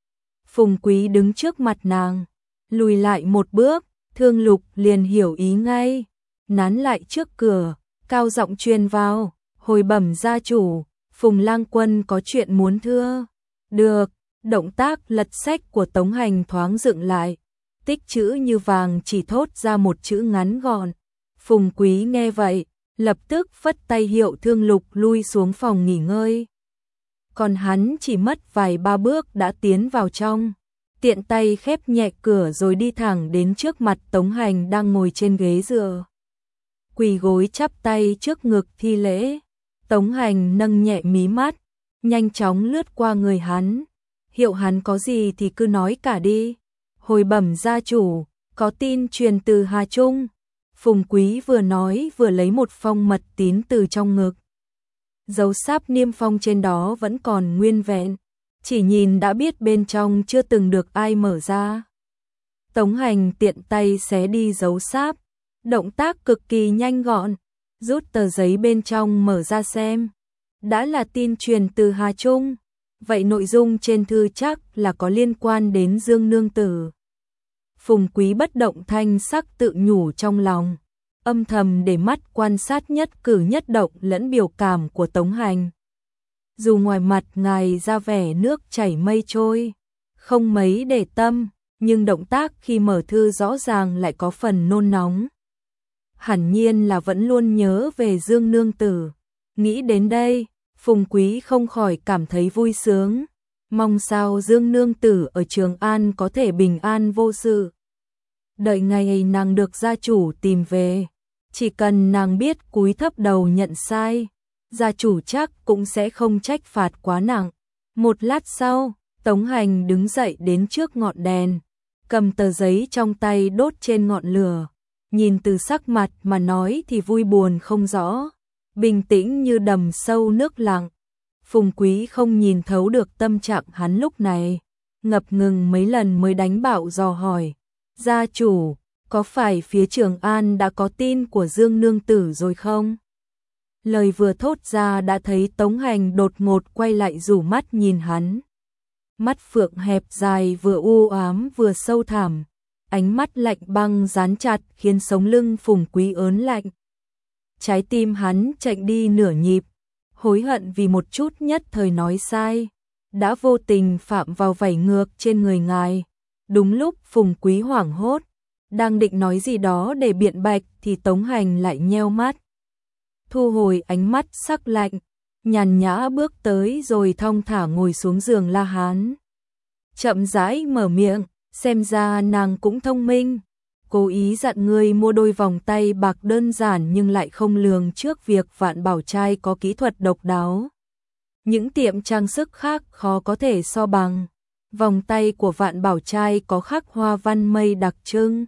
Phùng Quý đứng trước mặt nàng, lùi lại một bước, Thương Lục liền hiểu ý ngay, nán lại trước cửa, cao giọng truyền vào, hồi bẩm gia chủ, Phùng lang quân có chuyện muốn thưa. Được, động tác lật sách của Tống Hành thoáng dựng lại, tích chữ như vàng chỉ thốt ra một chữ ngắn gọn. Phùng Quý nghe vậy, lập tức phất tay hiệu Thương Lục lui xuống phòng nghỉ ngơi. Còn hắn chỉ mất vài ba bước đã tiến vào trong, tiện tay khép nhẹ cửa rồi đi thẳng đến trước mặt Tống Hành đang ngồi trên ghế dựa. Quỳ gối chắp tay trước ngực thi lễ. Tống Hành nâng nhẹ mí mắt, nhanh chóng lướt qua người hắn, hiệu hắn có gì thì cứ nói cả đi. Hồi bẩm gia chủ, có tin truyền từ Hà Trung. Phùng Quý vừa nói vừa lấy một phong mật tín từ trong ngực. Dấu sáp niêm phong trên đó vẫn còn nguyên vẹn, chỉ nhìn đã biết bên trong chưa từng được ai mở ra. Tống Hành tiện tay xé đi dấu sáp, động tác cực kỳ nhanh gọn, rút tờ giấy bên trong mở ra xem. Đã là tin truyền từ Hà Trung, vậy nội dung trên thư chắc là có liên quan đến Dương nương tử. Phùng Quý bất động thanh sắc tự nhủ trong lòng, âm thầm để mắt quan sát nhất cử nhất động lẫn biểu cảm của Tống Hành. Dù ngoài mặt ngài ra vẻ nước chảy mây trôi, không mấy để tâm, nhưng động tác khi mở thư rõ ràng lại có phần nôn nóng. Hẳn nhiên là vẫn luôn nhớ về Dương nương tử. Nghĩ đến đây, Phùng Quý không khỏi cảm thấy vui sướng, mong sao Dương nương tử ở Trường An có thể bình an vô sự. Đợi ngày nàng được gia chủ tìm về, chỉ cần nàng biết cúi thấp đầu nhận sai, gia chủ chắc cũng sẽ không trách phạt quá nặng. Một lát sau, Tống Hành đứng dậy đến trước ngọn đèn, cầm tờ giấy trong tay đốt trên ngọn lửa, nhìn từ sắc mặt mà nói thì vui buồn không rõ, bình tĩnh như đầm sâu nước lặng. Phùng Quý không nhìn thấu được tâm trạng hắn lúc này, ngập ngừng mấy lần mới đánh bạo dò hỏi, gia chủ, có phải phía Trường An đã có tin của Dương nương tử rồi không? Lời vừa thốt ra đã thấy Tống Hành đột ngột quay lại rủ mắt nhìn hắn. Mắt phượng hẹp dài vừa u ám vừa sâu thẳm, ánh mắt lạnh băng dán chặt khiến sống lưng Phùng Quý ớn lạnh. Trái tim hắn chạnh đi nửa nhịp, hối hận vì một chút nhất thời nói sai, đã vô tình phạm vào vảy ngược trên người ngài. Đúng lúc Phùng Quý hoảng hốt, đang định nói gì đó để biện bạch thì Tống Hành lại nheo mắt, thu hồi ánh mắt sắc lạnh, nhàn nhã bước tới rồi thong thả ngồi xuống giường La Hán. Chậm rãi mở miệng, xem ra nàng cũng thông minh, cố ý dặn ngươi mua đôi vòng tay bạc đơn giản nhưng lại không lường trước việc Vạn Bảo Trai có kỹ thuật độc đáo. Những tiệm trang sức khác khó có thể so bằng, vòng tay của Vạn Bảo Trai có khắc hoa văn mây đặc trưng.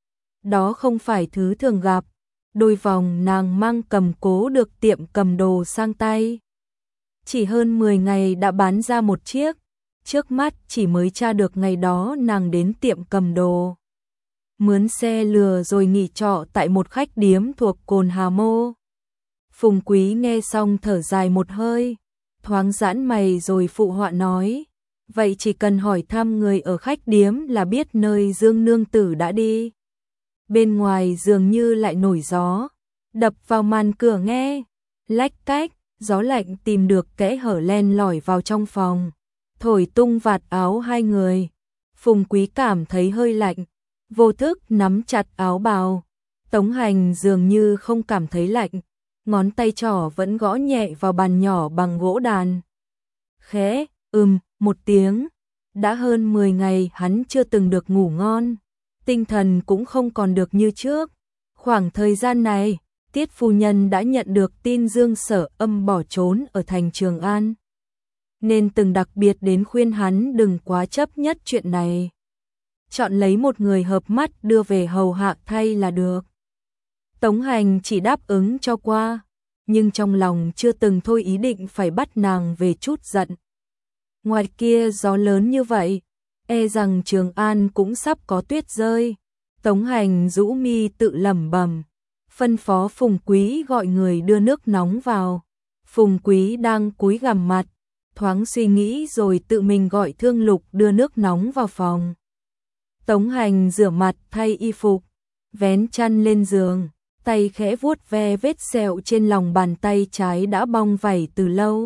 Đó không phải thứ thường gặp, đôi vòng nàng mang cầm cố được tiệm cầm đồ sang tay. Chỉ hơn mười ngày đã bán ra một chiếc, trước mắt chỉ mới tra được ngày đó nàng đến tiệm cầm đồ, mướn xe lừa rồi nghỉ trọ tại một khách điếm thuộc Cồn Hà Mô. Phùng Quý nghe xong thở dài một hơi, thoáng giãn mày rồi phụ họa nói, vậy chỉ cần hỏi thăm người ở khách điếm là biết nơi Dương nương tử đã đi. Bên ngoài dường như lại nổi gió, đập vào màn cửa nghe, lách cách, gió lạnh tìm được kẽ hở len lỏi vào trong phòng, thổi tung vạt áo hai người. Phùng Quý cảm thấy hơi lạnh, vô thức nắm chặt áo bào. Tống Hành dường như không cảm thấy lạnh, ngón tay trỏ vẫn gõ nhẹ vào bàn nhỏ bằng gỗ đàn. Khẽ, ừm, một tiếng, đã hơn mười ngày hắn chưa từng được ngủ ngon, tinh thần cũng không còn được như trước. Khoảng thời gian này, Tiết phu nhân đã nhận được tin Dương Sở Âm bỏ trốn ở thành Trường An, nên từng đặc biệt đến khuyên hắn đừng quá chấp nhất chuyện này, chọn lấy một người hợp mắt đưa về hầu hạ thay là được. Tống Hành chỉ đáp ứng cho qua, nhưng trong lòng chưa từng thôi ý định phải bắt nàng về chút giận. Ngoài kia gió lớn như vậy, e rằng Trường An cũng sắp có tuyết rơi. Tống Hành rũ mi tự lẩm bẩm, phân phó Phùng Quý gọi người đưa nước nóng vào. Phùng Quý đang cúi gằm mặt, thoáng suy nghĩ rồi tự mình gọi Thương Lục đưa nước nóng vào phòng. Tống Hành rửa mặt thay y phục, vén chăn lên giường, tay khẽ vuốt ve vết sẹo trên lòng bàn tay trái đã bong vảy từ lâu.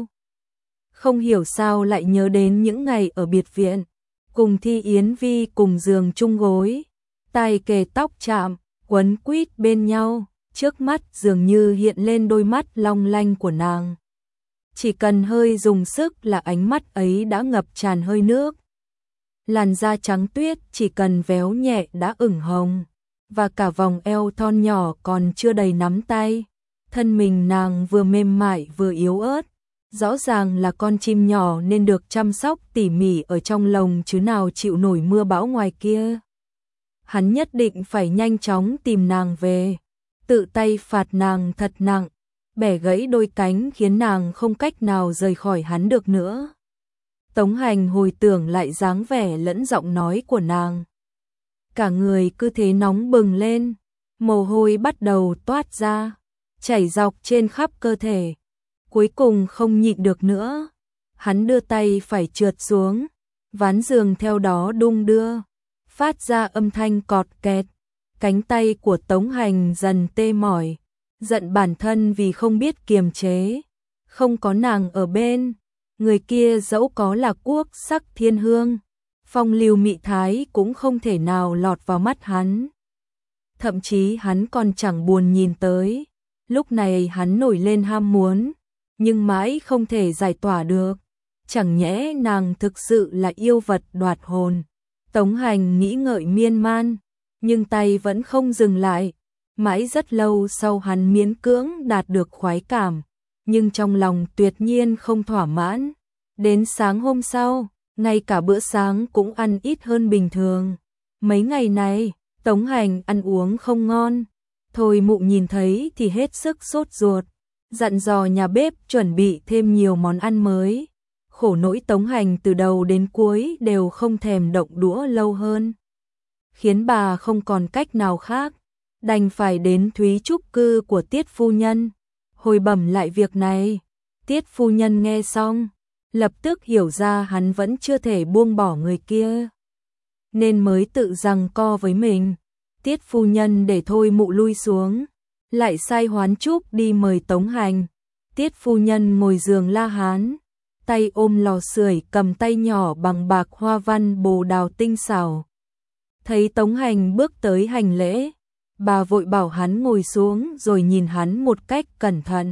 Không hiểu sao lại nhớ đến những ngày ở biệt viện, cùng Thi Yến Vi cùng giường chung gối, tay kề tóc chạm, quấn quýt bên nhau, trước mắt dường như hiện lên đôi mắt long lanh của nàng. Chỉ cần hơi dùng sức là ánh mắt ấy đã ngập tràn hơi nước. Làn da trắng tuyết chỉ cần véo nhẹ đã ửng hồng, và cả vòng eo thon nhỏ còn chưa đầy nắm tay. Thân mình nàng vừa mềm mại vừa yếu ớt, rõ ràng là con chim nhỏ nên được chăm sóc tỉ mỉ ở trong lồng chứ nào chịu nổi mưa bão ngoài kia. Hắn nhất định phải nhanh chóng tìm nàng về, tự tay phạt nàng thật nặng, bẻ gãy đôi cánh khiến nàng không cách nào rời khỏi hắn được nữa. Tống Hành hồi tưởng lại dáng vẻ lẫn giọng nói của nàng. Cả người cứ thế nóng bừng lên, mồ hôi bắt đầu toát ra, chảy dọc trên khắp cơ thể. Cuối cùng không nhịn được nữa, hắn đưa tay phải trượt xuống, ván giường theo đó đung đưa, phát ra âm thanh cọt kẹt. Cánh tay của Tống Hành dần tê mỏi, giận bản thân vì không biết kiềm chế, không có nàng ở bên. Người kia dẫu có là quốc sắc thiên hương, phong lưu mị thái cũng không thể nào lọt vào mắt hắn. Thậm chí hắn còn chẳng buồn nhìn tới. Lúc này hắn nổi lên ham muốn, nhưng mãi không thể giải tỏa được. Chẳng nhẽ nàng thực sự là yêu vật đoạt hồn. Tống Hành nghĩ ngợi miên man, nhưng tay vẫn không dừng lại. Mãi rất lâu sau hắn miễn cưỡng đạt được khoái cảm, nhưng trong lòng tuyệt nhiên không thỏa mãn. Đến sáng hôm sau, ngay cả bữa sáng cũng ăn ít hơn bình thường. Mấy ngày này, Tống Hành ăn uống không ngon. Thôi Mụ nhìn thấy thì hết sức sốt ruột, dặn dò nhà bếp chuẩn bị thêm nhiều món ăn mới. Khổ nỗi Tống Hành từ đầu đến cuối đều không thèm động đũa lâu hơn, khiến bà không còn cách nào khác, đành phải đến Thúy Trúc cư của Tiết phu nhân, hồi bẩm lại việc này. Tiết phu nhân nghe xong, lập tức hiểu ra hắn vẫn chưa thể buông bỏ người kia, nên mới tự giằng co với mình. Tiết phu nhân để Thôi Mụ lui xuống, lại sai Hoán Trúc đi mời Tống Hành. Tiết phu nhân ngồi giường La Hán, tay ôm lò sưởi, cầm tay nhỏ bằng bạc hoa văn bồ đào tinh xảo. Thấy Tống Hành bước tới hành lễ, bà vội bảo hắn ngồi xuống rồi nhìn hắn một cách cẩn thận.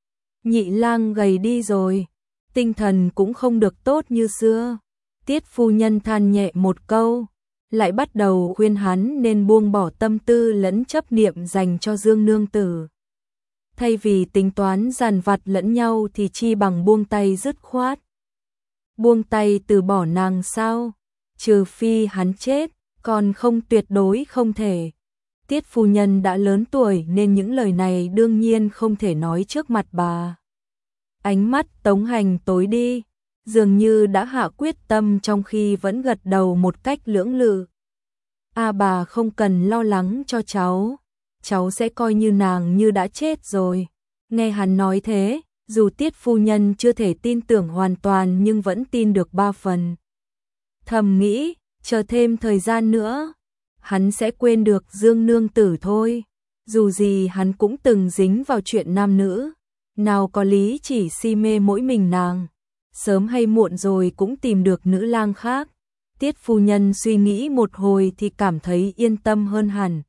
Nhị lang gầy đi rồi, tinh thần cũng không được tốt như xưa. Tiết phu nhân than nhẹ một câu, lại bắt đầu khuyên hắn nên buông bỏ tâm tư lẫn chấp niệm dành cho Dương nương tử. Thay vì tính toán dằn vặt lẫn nhau thì chi bằng buông tay dứt khoát. Buông tay từ bỏ nàng sao? Trừ phi hắn chết, còn không, tuyệt đối không thể. Tiết phu nhân đã lớn tuổi nên những lời này đương nhiên không thể nói trước mặt bà. Ánh mắt Tống Hành tối đi, dường như đã hạ quyết tâm trong khi vẫn gật đầu một cách lưỡng lự. À, bà không cần lo lắng cho cháu, cháu sẽ coi như nàng như đã chết rồi. Nghe hắn nói thế, dù Tiết phu nhân chưa thể tin tưởng hoàn toàn nhưng vẫn tin được ba phần. Thầm nghĩ, chờ thêm thời gian nữa, hắn sẽ quên được Dương nương tử thôi. Dù gì hắn cũng từng dính vào chuyện nam nữ, nào có lý chỉ si mê mỗi mình nàng. Sớm hay muộn rồi cũng tìm được nữ lang khác. Tiết phu nhân suy nghĩ một hồi thì cảm thấy yên tâm hơn hẳn.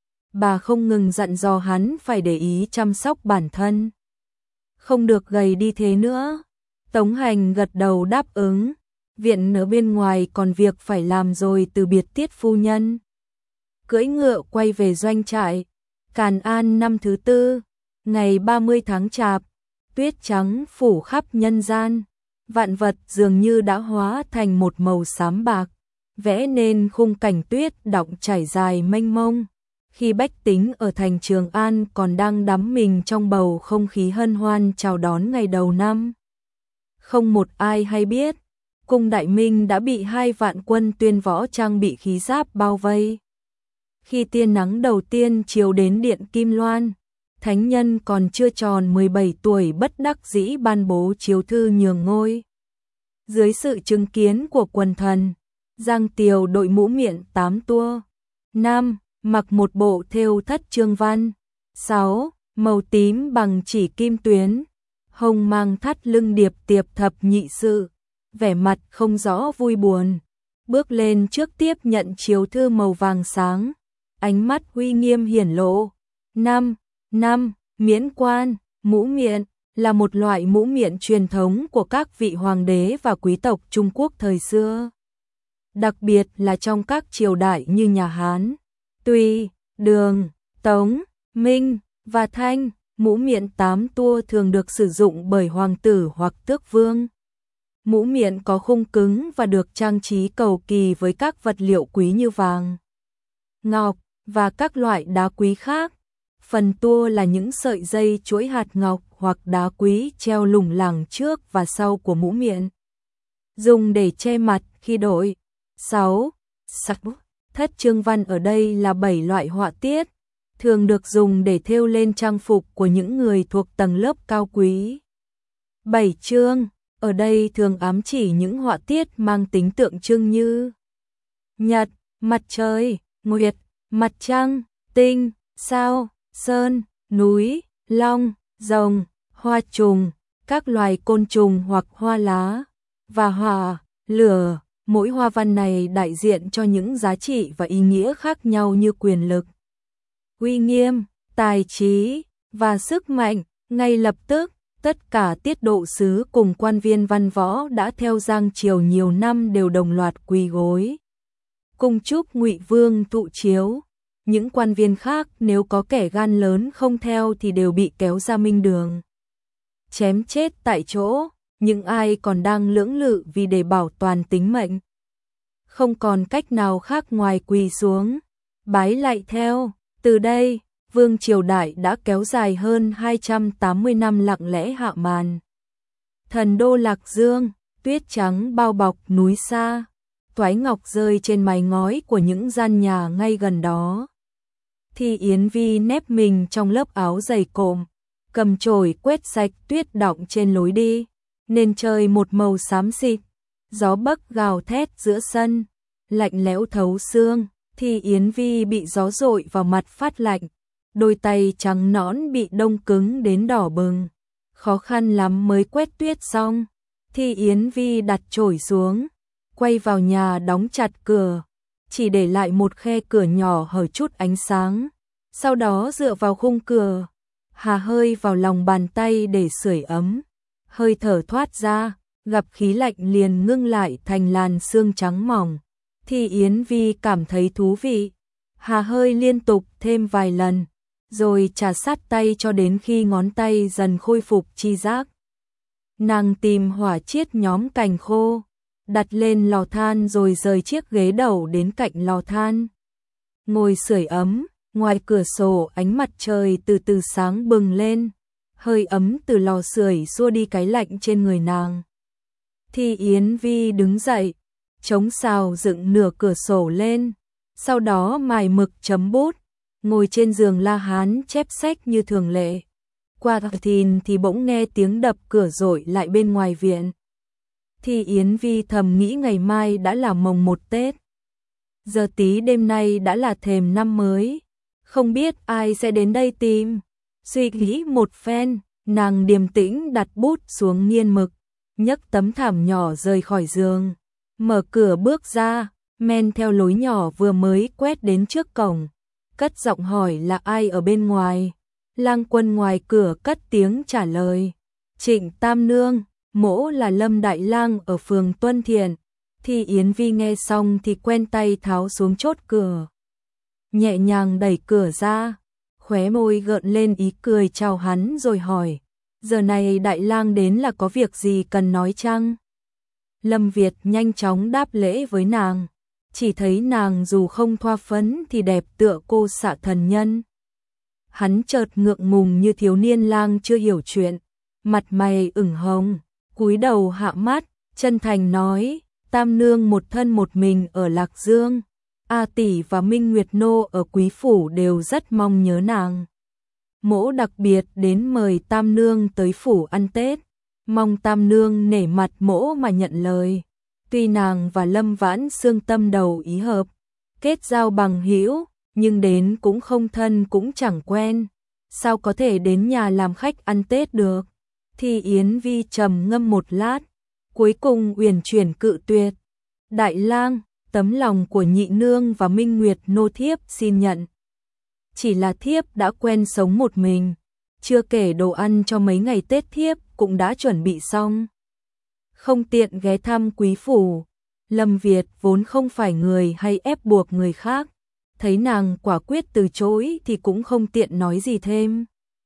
Bà không ngừng dặn dò hắn phải để ý chăm sóc bản thân, không được gầy đi thế nữa. Tống Hành gật đầu đáp ứng. Viện ở bên ngoài còn việc phải làm rồi từ biệt Tiết phu nhân. Cưỡi ngựa quay về doanh trại. Càn An năm thứ tư, ngày ba mươi tháng Chạp, tuyết trắng phủ khắp nhân gian. Vạn vật dường như đã hóa thành một màu xám bạc, vẽ nên khung cảnh tuyết đọng trải dài mênh mông. Khi bách tính ở thành Trường An còn đang đắm mình trong bầu không khí hân hoan chào đón ngày đầu năm, không một ai hay biết, cung Đại Minh đã bị hai vạn quân tuyên võ trang bị khí giáp bao vây. Khi tia nắng đầu tiên chiếu đến điện Kim Loan, thánh nhân còn chưa tròn mười bảy tuổi bất đắc dĩ ban bố chiếu thư nhường ngôi. Dưới sự chứng kiến của quần thần, Giang Tiều đội mũ miện tám tua. năm. Mặc một bộ thêu thất trương văn. sáu. Màu tím bằng chỉ kim tuyến. Hồng mang thắt lưng điệp tiệp thập nhị sự. Vẻ mặt không rõ vui buồn. Bước lên trước tiếp nhận chiếu thư màu vàng sáng. Ánh mắt uy nghiêm hiển lộ. năm. năm. Miễn quan, mũ miện là một loại mũ miện truyền thống của các vị hoàng đế và quý tộc Trung Quốc thời xưa. Đặc biệt là trong các triều đại như nhà Hán, Tuy, Đường, Tống, Minh và Thanh, mũ miện tám tua thường được sử dụng bởi hoàng tử hoặc tước vương. Mũ miện có khung cứng và được trang trí cầu kỳ với các vật liệu quý như vàng, ngọc và các loại đá quý khác. Phần tua là những sợi dây chuỗi hạt ngọc hoặc đá quý treo lủng lẳng trước và sau của mũ miện, dùng để che mặt khi đội. sáu. Sắc thất trương văn ở đây là bảy loại họa tiết, thường được dùng để thêu lên trang phục của những người thuộc tầng lớp cao quý. Bảy trương ở đây thường ám chỉ những họa tiết mang tính tượng trưng như nhật, mặt trời, nguyệt, mặt trăng, tinh, sao, sơn, núi, long, rồng, hoa trùng, các loài côn trùng hoặc hoa lá, và hỏa, lửa. Mỗi hoa văn này đại diện cho những giá trị và ý nghĩa khác nhau như quyền lực, uy nghiêm, tài trí và sức mạnh. Ngay lập tức, tất cả tiết độ sứ cùng quan viên văn võ đã theo Giang Triều nhiều năm đều đồng loạt quỳ gối cùng chúc Ngụy Vương thụ chiếu. Những quan viên khác nếu có kẻ gan lớn không theo thì đều bị kéo ra minh đường, chém chết tại chỗ. Những ai còn đang lưỡng lự vì để bảo toàn tính mệnh, không còn cách nào khác ngoài quỳ xuống, bái lạy theo. Từ đây, vương triều đại đã kéo dài hơn hai trăm tám mươi năm lặng lẽ hạ màn. Thần đô Lạc Dương, tuyết trắng bao bọc núi xa, toái ngọc rơi trên mái ngói của những gian nhà ngay gần đó. Thì Yến Vi nép mình trong lớp áo dày cộm, cầm chổi quét sạch tuyết đọng trên lối đi. Nền trời một màu xám xịt, gió bấc gào thét giữa sân, lạnh lẽo thấu xương. Thì Yến Vi bị gió dội vào mặt phát lạnh, đôi tay trắng nõn bị đông cứng đến đỏ bừng, khó khăn lắm mới quét tuyết xong. Thì Yến Vi đặt chổi xuống, quay vào nhà đóng chặt cửa, chỉ để lại một khe cửa nhỏ hở chút ánh sáng. Sau đó dựa vào khung cửa, hà hơi vào lòng bàn tay để sưởi ấm. Hơi thở thoát ra, gặp khí lạnh liền ngưng lại thành làn sương trắng mỏng. Thì Yến Vi cảm thấy thú vị, hà hơi liên tục thêm vài lần, rồi trà sát tay cho đến khi ngón tay dần khôi phục chi giác. Nàng tìm hỏa chiết nhóm cành khô, đặt lên lò than rồi rời chiếc ghế đầu đến cạnh lò than. Ngồi sưởi ấm, ngoài cửa sổ ánh mặt trời từ từ sáng bừng lên, hơi ấm từ lò sưởi xua đi cái lạnh trên người nàng. Thì Yến Vi đứng dậy, chống xào dựng nửa cửa sổ lên, sau đó mài mực chấm bút, ngồi trên giường La Hán chép sách như thường lệ. Qua thìn thì bỗng nghe tiếng đập cửa rội lại bên ngoài viện. Thì Yến Vi thầm nghĩ ngày mai đã là mồng một Tết. Giờ tí đêm nay đã là thềm năm mới, không biết ai sẽ đến đây tìm. Suy nghĩ một phen, nàng điềm tĩnh đặt bút xuống nghiên mực, nhấc tấm thảm nhỏ rời khỏi giường, mở cửa bước ra, men theo lối nhỏ vừa mới quét đến trước cổng, cất giọng hỏi là ai ở bên ngoài. Lang Quân ngoài cửa cất tiếng trả lời, Trịnh Tam Nương, mỗ là Lâm Đại Lang ở phường Tuân Thiện. Thì Yến Vi nghe xong thì quen tay tháo xuống chốt cửa, nhẹ nhàng đẩy cửa ra, khóe môi gợn lên ý cười chào hắn rồi hỏi, giờ này Đại Lang đến là có việc gì cần nói chăng? Lâm Việt nhanh chóng đáp lễ với nàng, chỉ thấy nàng dù không thoa phấn thì đẹp tựa cô xạ thần nhân. Hắn chợt ngượng ngùng như thiếu niên lang chưa hiểu chuyện, mặt mày ửng hồng, cúi đầu hạ mắt, chân thành nói, Tam Nương một thân một mình ở Lạc Dương, A tỷ và Minh Nguyệt Nô ở Quý phủ đều rất mong nhớ nàng. Mỗ đặc biệt đến mời Tam Nương tới phủ ăn Tết, mong Tam Nương nể mặt mỗ mà nhận lời. Tuy nàng và Lâm Vãn Xương tâm đầu ý hợp, kết giao bằng hữu, nhưng đến cũng không thân cũng chẳng quen, sao có thể đến nhà làm khách ăn Tết được. Thi Yến Vi trầm ngâm một lát, cuối cùng uyển chuyển cự tuyệt. Đại lang, tấm lòng của nhị nương và Minh Nguyệt Nô thiếp xin nhận. Chỉ là thiếp đã quen sống một mình, chưa kể đồ ăn cho mấy ngày Tết thiếp cũng đã chuẩn bị xong. Không tiện ghé thăm quý phủ. Lâm Việt vốn không phải người hay ép buộc người khác, thấy nàng quả quyết từ chối thì cũng không tiện nói gì thêm.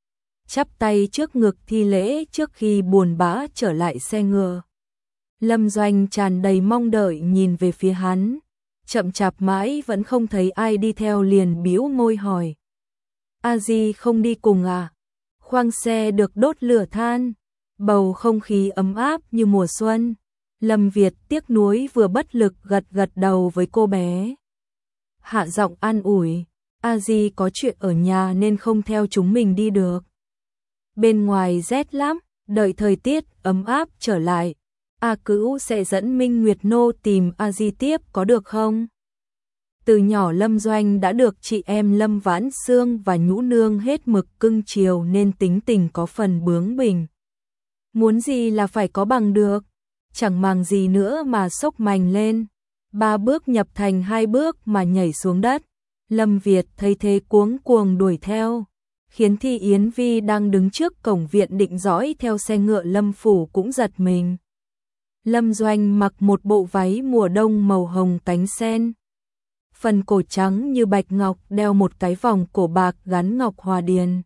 Chắp tay trước ngực thi lễ trước khi buồn bã trở lại xe ngựa. Lâm Doanh tràn đầy mong đợi nhìn về phía hắn, chậm chạp mãi vẫn không thấy ai đi theo liền bĩu môi hỏi. A Di không đi cùng à? Khoang xe được đốt lửa than, bầu không khí ấm áp như mùa xuân. Lâm Việt tiếc nuối vừa bất lực gật gật đầu với cô bé. Hạ giọng an ủi, A Di có chuyện ở nhà nên không theo chúng mình đi được. Bên ngoài rét lắm, đợi thời tiết ấm áp trở lại, A Cữu sẽ dẫn Minh Nguyệt Nô tìm A Di tiếp có được không? Từ nhỏ Lâm Doanh đã được chị em Lâm Vãn Xương và Nhũ Nương hết mực cưng chiều nên tính tình có phần bướng bỉnh. Muốn gì là phải có bằng được, chẳng màng gì nữa mà xốc mành lên. Ba bước nhập thành hai bước mà nhảy xuống đất. Lâm Việt thấy thế cuống cuồng đuổi theo, khiến Thi Yến Vi đang đứng trước cổng viện định dõi theo xe ngựa Lâm phủ cũng giật mình. Lâm Doanh mặc một bộ váy mùa đông màu hồng cánh sen, phần cổ trắng như bạch ngọc, đeo một cái vòng cổ bạc gắn ngọc hòa điền.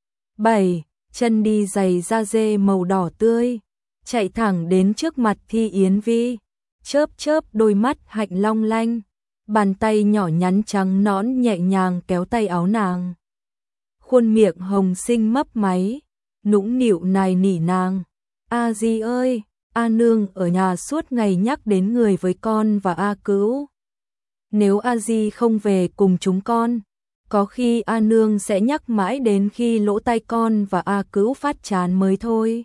bảy. Chân đi giày da dê màu đỏ tươi, chạy thẳng đến trước mặt Thi Yến Vi, chớp chớp đôi mắt hạnh long lanh, bàn tay nhỏ nhắn trắng nõn nhẹ nhàng kéo tay áo nàng. Khuôn miệng hồng xinh mấp máy, nũng nịu nài nỉ nàng. A Di ơi, A Nương ở nhà suốt ngày nhắc đến người với con và A Cữu. Nếu A Di không về cùng chúng con, có khi A Nương sẽ nhắc mãi đến khi lỗ tai con và A Cữu phát chán mới thôi.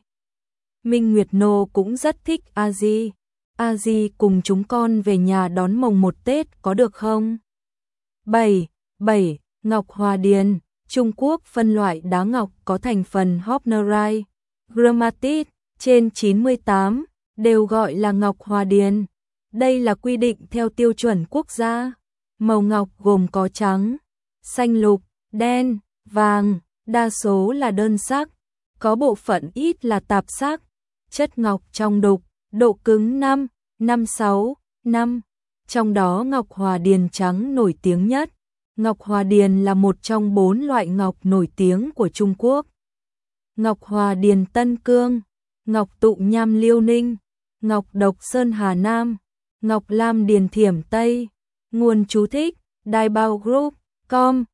Minh Nguyệt Nô cũng rất thích A Di. A Di cùng chúng con về nhà đón mồng một Tết có được không? bảy. bảy. Ngọc Hòa Điền, Trung Quốc phân loại đá ngọc có thành phần Hoffnerite, Grammatite trên chín mươi tám, đều gọi là Ngọc Hòa Điền. Đây là quy định theo tiêu chuẩn quốc gia. Màu ngọc gồm có trắng, xanh lục, đen, vàng, đa số là đơn sắc, có bộ phận ít là tạp sắc. Chất ngọc trong đục, độ cứng năm, năm sáu, năm. Trong đó Ngọc Hòa Điền trắng nổi tiếng nhất. Ngọc Hòa Điền là một trong bốn loại ngọc nổi tiếng của Trung Quốc. Ngọc Hòa Điền Tân Cương, Ngọc Tụ Nham Liêu Ninh, Ngọc Độc Sơn Hà Nam, Ngọc Lam Điền Thiểm Tây. Nguồn chú thích, Đài Bao Group, com.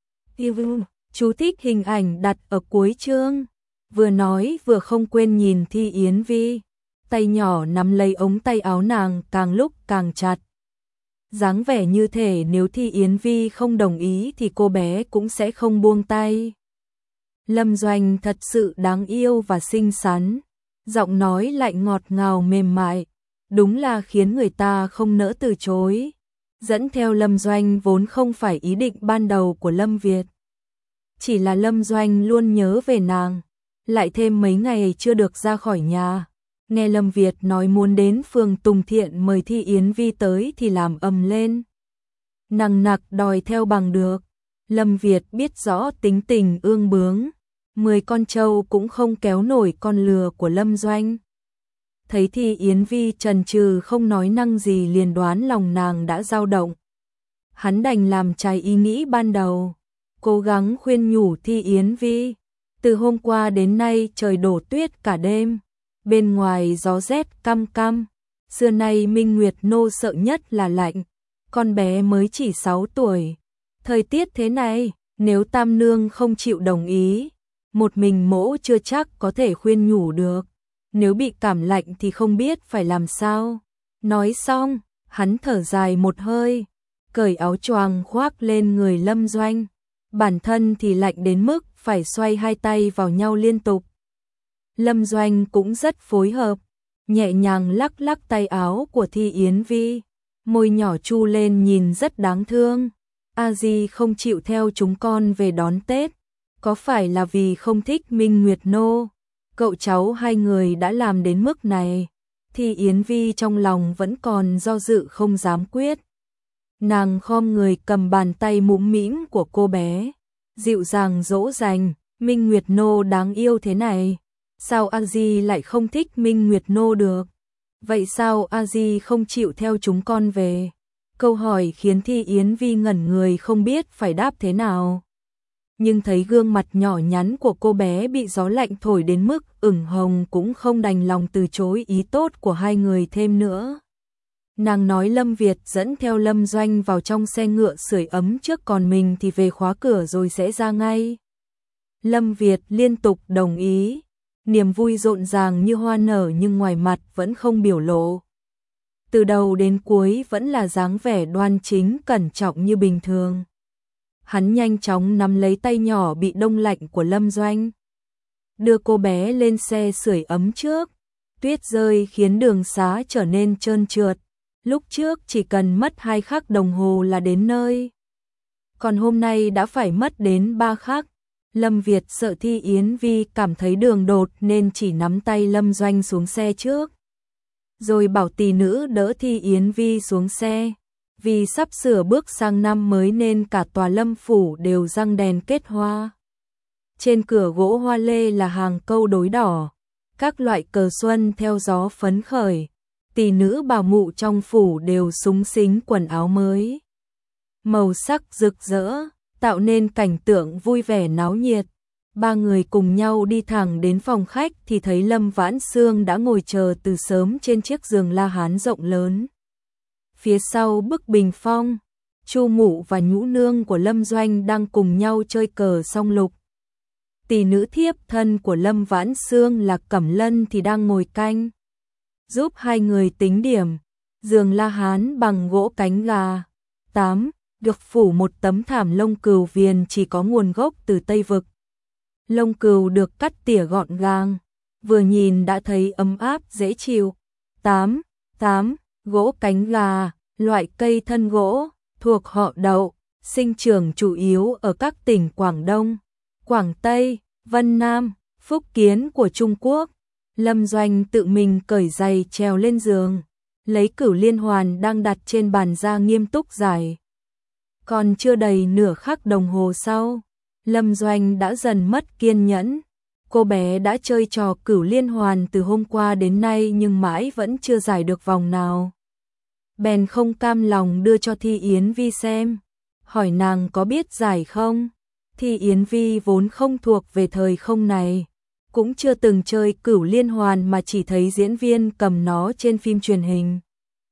Chú thích hình ảnh đặt ở cuối chương. Vừa nói vừa không quên nhìn Thi Yến Vi, tay nhỏ nắm lấy ống tay áo nàng càng lúc càng chặt. Dáng vẻ như thể nếu Thi Yến Vi không đồng ý thì cô bé cũng sẽ không buông tay. Lâm Doanh thật sự đáng yêu và xinh xắn, giọng nói lại ngọt ngào mềm mại, đúng là khiến người ta không nỡ từ chối. Dẫn theo Lâm Doanh vốn không phải ý định ban đầu của Lâm Việt. Chỉ là Lâm Doanh luôn nhớ về nàng, lại thêm mấy ngày chưa được ra khỏi nhà. Nghe Lâm Việt nói muốn đến phường Tùng Thiện mời Thi Yến Vi tới thì làm ầm lên. Nằng nặc đòi theo bằng được. Lâm Việt biết rõ tính tình ương bướng, mười con trâu cũng không kéo nổi con lừa của Lâm Doanh. Thấy Thi Yến Vi chần chừ không nói năng gì liền đoán lòng nàng đã dao động. Hắn đành làm trái ý nghĩ ban đầu, cố gắng khuyên nhủ Thi Yến Vi. Từ hôm qua đến nay trời đổ tuyết cả đêm, bên ngoài gió rét căm căm. Xưa nay Minh Nguyệt Nô sợ nhất là lạnh, con bé mới chỉ sáu tuổi. Thời tiết thế này, nếu Tam Nương không chịu đồng ý, một mình mỗ chưa chắc có thể khuyên nhủ được. Nếu bị cảm lạnh thì không biết phải làm sao. Nói xong, hắn thở dài một hơi, cởi áo choàng khoác lên người Lâm Doanh, bản thân thì lạnh đến mức phải xoay hai tay vào nhau liên tục. Lâm Doanh cũng rất phối hợp, nhẹ nhàng lắc lắc tay áo của Thi Yến Vi, môi nhỏ chu lên nhìn rất đáng thương. A Di không chịu theo chúng con về đón Tết, có phải là vì không thích Minh Nguyệt Nô? Cậu cháu hai người đã làm đến mức này. Thi Yến Vi trong lòng vẫn còn do dự không dám quyết. Nàng khom người cầm bàn tay mũm mĩm của cô bé, dịu dàng dỗ dành, Minh Nguyệt Nô đáng yêu thế này, sao A Di lại không thích Minh Nguyệt Nô được? Vậy sao A Di không chịu theo chúng con về? Câu hỏi khiến Thi Yến Vi ngẩn người không biết phải đáp thế nào. Nhưng thấy gương mặt nhỏ nhắn của cô bé bị gió lạnh thổi đến mức ửng hồng cũng không đành lòng từ chối ý tốt của hai người thêm nữa. Nàng nói Lâm Việt dẫn theo Lâm Doanh vào trong xe ngựa sưởi ấm trước, còn mình thì về khóa cửa rồi sẽ ra ngay. Lâm Việt liên tục đồng ý, niềm vui rộn ràng như hoa nở nhưng ngoài mặt vẫn không biểu lộ. Từ đầu đến cuối vẫn là dáng vẻ đoan chính cẩn trọng như bình thường. Hắn nhanh chóng nắm lấy tay nhỏ bị đông lạnh của Lâm Doanh, đưa cô bé lên xe sưởi ấm trước. Tuyết rơi khiến đường xá trở nên trơn trượt, lúc trước chỉ cần mất hai khắc đồng hồ là đến nơi, còn hôm nay đã phải mất đến ba khắc. Lâm Việt sợ Thi Yến Vi cảm thấy đường đột nên chỉ nắm tay Lâm Doanh xuống xe trước, rồi bảo tỳ nữ đỡ Thi Yến Vi xuống xe. Vì sắp sửa bước sang năm mới nên cả tòa Lâm phủ đều răng đèn kết hoa. Trên cửa gỗ hoa lê là hàng câu đối đỏ, các loại cờ xuân theo gió phấn khởi. Tỷ nữ bảo mụ trong phủ đều xúng xính quần áo mới, màu sắc rực rỡ, tạo nên cảnh tượng vui vẻ náo nhiệt. Ba người cùng nhau đi thẳng đến phòng khách thì thấy Lâm Vãn Sương đã ngồi chờ từ sớm trên chiếc giường la hán rộng lớn. Phía sau bức bình phong, Chu Mụ và nhũ nương của Lâm Doanh đang cùng nhau chơi cờ song lục. Tỷ nữ thiếp thân của Lâm Vãn Sương là Cẩm Lân thì đang ngồi canh, giúp hai người tính điểm. Giường la hán bằng gỗ cánh gà, tám, được phủ một tấm thảm lông cừu viền chỉ có nguồn gốc từ Tây Vực. Lông cừu được cắt tỉa gọn gàng, vừa nhìn đã thấy ấm áp dễ chịu. tám, tám, gỗ cánh gà, loại cây thân gỗ, thuộc họ Đậu, sinh trưởng chủ yếu ở các tỉnh Quảng Đông, Quảng Tây, Vân Nam, Phúc Kiến của Trung Quốc. Lâm Doanh tự mình cởi giày trèo lên giường, lấy cửu liên hoàn đang đặt trên bàn ra nghiêm túc giải. Còn chưa đầy nửa khắc đồng hồ sau, Lâm Doanh đã dần mất kiên nhẫn. Cô bé đã chơi trò cửu liên hoàn từ hôm qua đến nay nhưng mãi vẫn chưa giải được vòng nào. Bèn không cam lòng đưa cho Thi Yến Vi xem, hỏi nàng có biết giải không. Thi Yến Vi vốn không thuộc về thời không này, cũng chưa từng chơi cửu liên hoàn mà chỉ thấy diễn viên cầm nó trên phim truyền hình.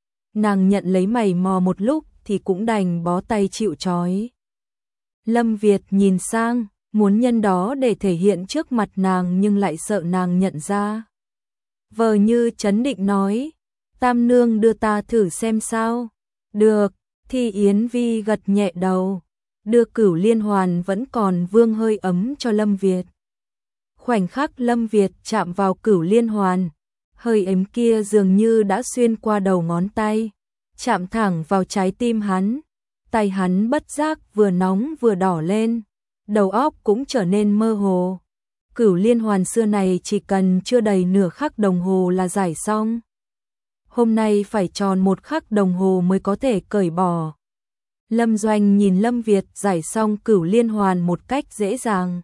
Nàng nhận lấy mày mò một lúc thì cũng đành bó tay chịu trói. Lâm Việt nhìn sang, muốn nhân đó để thể hiện trước mặt nàng nhưng lại sợ nàng nhận ra. Vờ như trấn định nói, Tam nương đưa ta thử xem sao. Được, Thi Yến Vi gật nhẹ đầu, đưa cửu liên hoàn vẫn còn vương hơi ấm cho Lâm Việt. Khoảnh khắc Lâm Việt chạm vào cửu liên hoàn, hơi ấm kia dường như đã xuyên qua đầu ngón tay, chạm thẳng vào trái tim hắn. Tay hắn bất giác vừa nóng vừa đỏ lên, đầu óc cũng trở nên mơ hồ. Cửu liên hoàn xưa này chỉ cần chưa đầy nửa khắc đồng hồ là giải xong. Hôm nay phải tròn một khắc đồng hồ mới có thể cởi bỏ. Lâm Doanh nhìn Lâm Việt giải xong cửu liên hoàn một cách dễ dàng,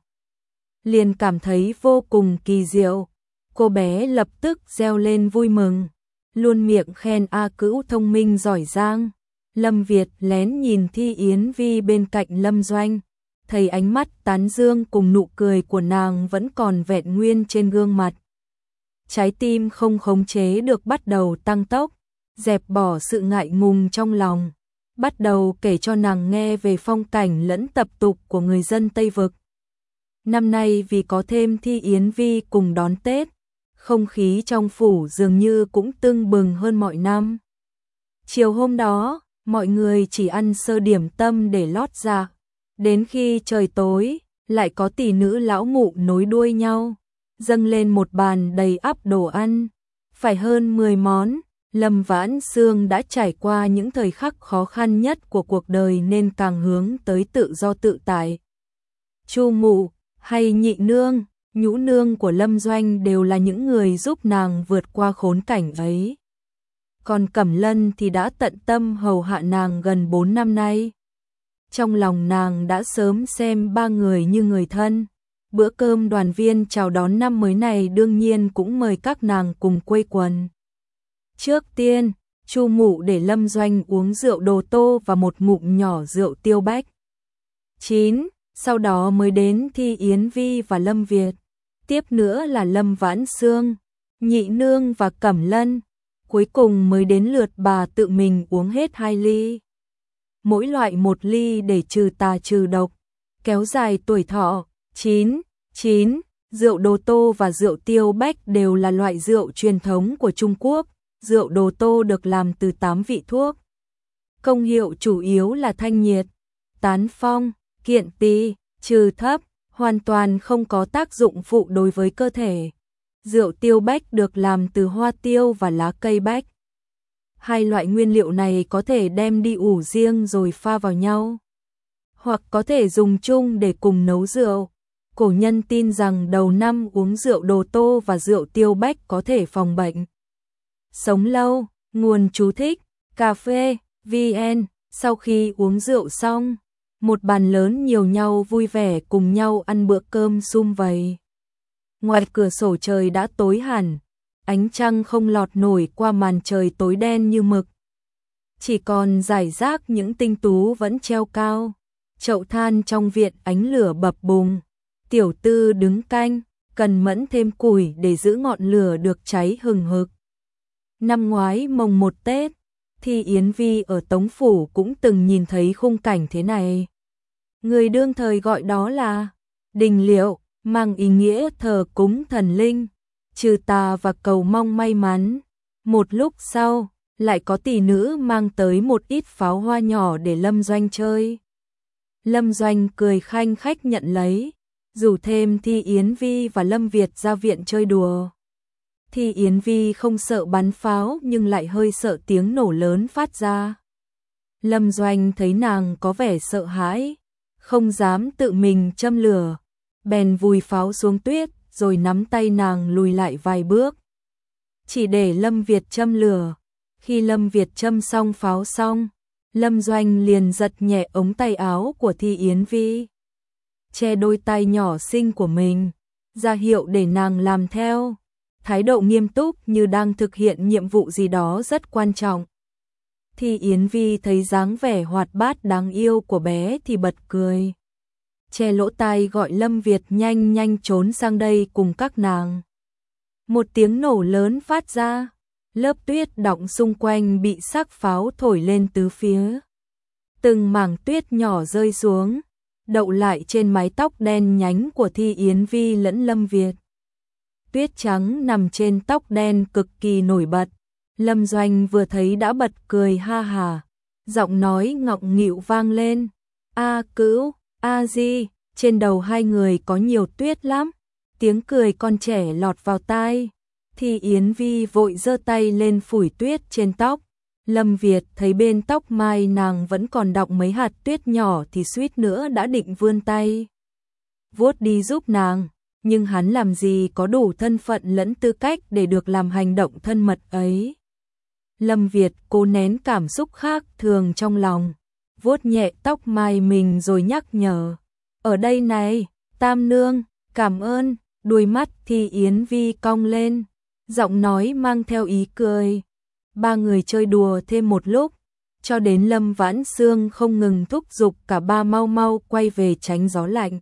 liền cảm thấy vô cùng kỳ diệu. Cô bé lập tức reo lên vui mừng, luôn miệng khen A Cữu thông minh giỏi giang. Lâm Việt lén nhìn Thi Yến Vi bên cạnh Lâm Doanh, thấy ánh mắt tán dương cùng nụ cười của nàng vẫn còn vẹn nguyên trên gương mặt. Trái tim không khống chế được bắt đầu tăng tốc, dẹp bỏ sự ngại ngùng trong lòng, bắt đầu kể cho nàng nghe về phong cảnh lẫn tập tục của người dân Tây Vực. Năm nay vì có thêm Thi Yến Vi cùng đón Tết, không khí trong phủ dường như cũng tưng bừng hơn mọi năm. Chiều hôm đó, mọi người chỉ ăn sơ điểm tâm để lót dạ. Đến khi trời tối, lại có tỷ nữ lão mụ nối đuôi nhau, dâng lên một bàn đầy ắp đồ ăn, phải hơn mười món. Lâm Vãn Xương đã trải qua những thời khắc khó khăn nhất của cuộc đời nên càng hướng tới tự do tự tại. Chu mụ hay nhị nương, nhũ nương của Lâm Doanh đều là những người giúp nàng vượt qua khốn cảnh ấy. Còn Cẩm Lân thì đã tận tâm hầu hạ nàng gần bốn năm nay. Trong lòng nàng đã sớm xem ba người như người thân. Bữa cơm đoàn viên chào đón năm mới này đương nhiên cũng mời các nàng cùng quây quần. Trước tiên, Chu mụ để Lâm Doanh uống rượu Đồ Tô và một ngụm nhỏ rượu Tiêu Bách. chín. Sau đó mới đến Thi Yến Vi và Lâm Việt. Tiếp nữa là Lâm Vãn Xương, Nhị Nương và Cẩm Lân. Cuối cùng mới đến lượt bà tự mình uống hết hai ly. Mỗi loại một ly để trừ tà trừ độc, kéo dài tuổi thọ. chín. chín. Rượu Đồ Tô và rượu Tiêu Bách đều là loại rượu truyền thống của Trung Quốc. Rượu Đồ Tô được làm từ tám vị thuốc. Công hiệu chủ yếu là thanh nhiệt, tán phong, kiện tỳ, trừ thấp, hoàn toàn không có tác dụng phụ đối với cơ thể. Rượu Tiêu Bách được làm từ hoa tiêu và lá cây bách. Hai loại nguyên liệu này có thể đem đi ủ riêng rồi pha vào nhau, hoặc có thể dùng chung để cùng nấu rượu. Cổ nhân tin rằng đầu năm uống rượu Đồ Tô và rượu Tiêu Bách có thể phòng bệnh, sống lâu. Nguồn chú thích: cà phê vê en. Sau khi uống rượu xong, một bàn lớn nhiều nhau vui vẻ cùng nhau ăn bữa cơm sum vầy. Ngoài cửa sổ trời đã tối hẳn, ánh trăng không lọt nổi qua màn trời tối đen như mực. Chỉ còn rải rác những tinh tú vẫn treo cao. Chậu than trong viện ánh lửa bập bùng. Tiểu Tư đứng canh, cần mẫn thêm củi để giữ ngọn lửa được cháy hừng hực. Năm ngoái mồng một Tết, Thi Yến Vi ở Tống Phủ cũng từng nhìn thấy khung cảnh thế này. Người đương thời gọi đó là đình liệu, mang ý nghĩa thờ cúng thần linh, trừ tà và cầu mong may mắn. Một lúc sau, lại có tỷ nữ mang tới một ít pháo hoa nhỏ để Lâm Doanh chơi. Lâm Doanh cười khanh khách nhận lấy, rủ thêm Thi Yến Vi và Lâm Việt ra viện chơi đùa. Thi Yến Vi không sợ bắn pháo nhưng lại hơi sợ tiếng nổ lớn phát ra. Lâm Doanh thấy nàng có vẻ sợ hãi, không dám tự mình châm lửa, bèn vùi pháo xuống tuyết rồi nắm tay nàng lùi lại vài bước. Chỉ để Lâm Việt châm lửa. Khi Lâm Việt châm xong pháo xong, Lâm Doanh liền giật nhẹ ống tay áo của Thi Yến Vi, che đôi tay nhỏ xinh của mình, ra hiệu để nàng làm theo, thái độ nghiêm túc như đang thực hiện nhiệm vụ gì đó rất quan trọng. Thi Yến Vi thấy dáng vẻ hoạt bát đáng yêu của bé thì bật cười, che lỗ tai gọi Lâm Việt nhanh nhanh trốn sang đây cùng các nàng. Một tiếng nổ lớn phát ra, lớp tuyết đọng xung quanh bị sắc pháo thổi lên tứ phía. Từng mảng tuyết nhỏ rơi xuống, đậu lại trên mái tóc đen nhánh của Thi Yến Vi lẫn Lâm Việt. Tuyết trắng nằm trên tóc đen cực kỳ nổi bật. Lâm Doanh vừa thấy đã bật cười ha hà, giọng nói ngọng nghịu vang lên. A Cữu, A Di, trên đầu hai người có nhiều tuyết lắm. Tiếng cười con trẻ lọt vào tai. Thi Yến Vi vội giơ tay lên phủi tuyết trên tóc. Lâm Việt thấy bên tóc mai nàng vẫn còn đọng mấy hạt tuyết nhỏ thì suýt nữa đã định vươn tay vuốt đi giúp nàng, nhưng hắn làm gì có đủ thân phận lẫn tư cách để được làm hành động thân mật ấy. Lâm Việt cố nén cảm xúc khác thường trong lòng, vuốt nhẹ tóc mai mình rồi nhắc nhở. Ở đây này, Tam Nương, cảm ơn. Đuôi mắt Thi Yến Vi cong lên, giọng nói mang theo ý cười. Ba người chơi đùa thêm một lúc, cho đến Lâm Vãn Xương không ngừng thúc giục cả ba mau mau quay về tránh gió lạnh.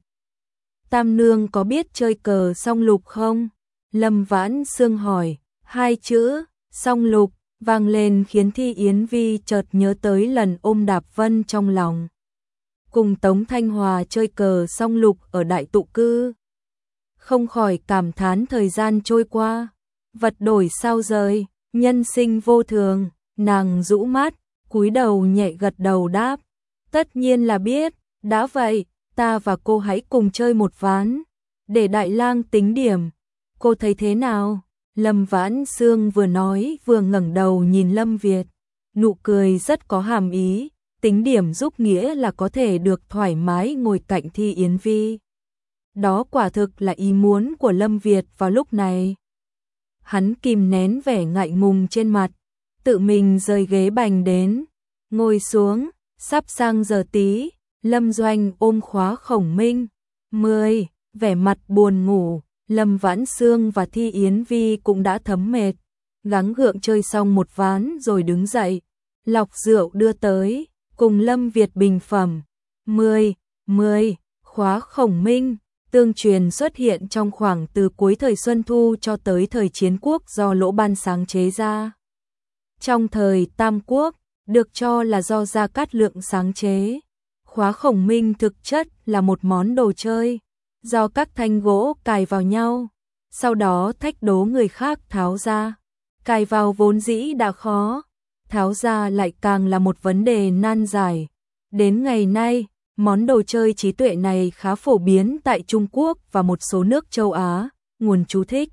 Tam Nương có biết chơi cờ song lục không? Lâm Vãn Xương hỏi. Hai chữ song lục vang lên khiến Thi Yến Vi chợt nhớ tới lần ôm Đạp Vân trong lòng, cùng Tống Thanh Hòa chơi cờ song lục ở Đại Tụ Cư. Không khỏi cảm thán thời gian trôi qua, vật đổi sao rời, nhân sinh vô thường. Nàng rũ mắt, cúi đầu nhẹ gật đầu đáp, tất nhiên là biết, đã vậy, ta và cô hãy cùng chơi một ván, để Đại Lang tính điểm, cô thấy thế nào? Lâm Vãn Sương vừa nói vừa ngẩng đầu nhìn Lâm Việt, nụ cười rất có hàm ý, tính điểm giúp nghĩa là có thể được thoải mái ngồi cạnh Thi Yến Vi. Đó quả thực là ý muốn của Lâm Việt vào lúc này. Hắn kìm nén vẻ ngại ngùng trên mặt, tự mình rời ghế bành đến, ngồi xuống, sắp sang giờ tí, Lâm Doanh ôm khóa Khổng Minh. Mười, vẻ mặt buồn ngủ, Lâm Vãn Sương và Thi Yến Vi cũng đã thấm mệt, gắng gượng chơi xong một ván rồi đứng dậy, lọc rượu đưa tới, cùng Lâm Việt bình phẩm. Mười, mười, khóa Khổng Minh, tương truyền xuất hiện trong khoảng từ cuối thời Xuân Thu cho tới thời Chiến Quốc do Lỗ Ban sáng chế ra. Trong thời Tam Quốc, được cho là do Gia Cát Lượng sáng chế. Khóa Khổng Minh thực chất là một món đồ chơi, do các thanh gỗ cài vào nhau, sau đó thách đố người khác tháo ra. Cài vào vốn dĩ đã khó, tháo ra lại càng là một vấn đề nan giải. Đến ngày nay, món đồ chơi trí tuệ này khá phổ biến tại Trung Quốc và một số nước châu Á. Nguồn chú thích: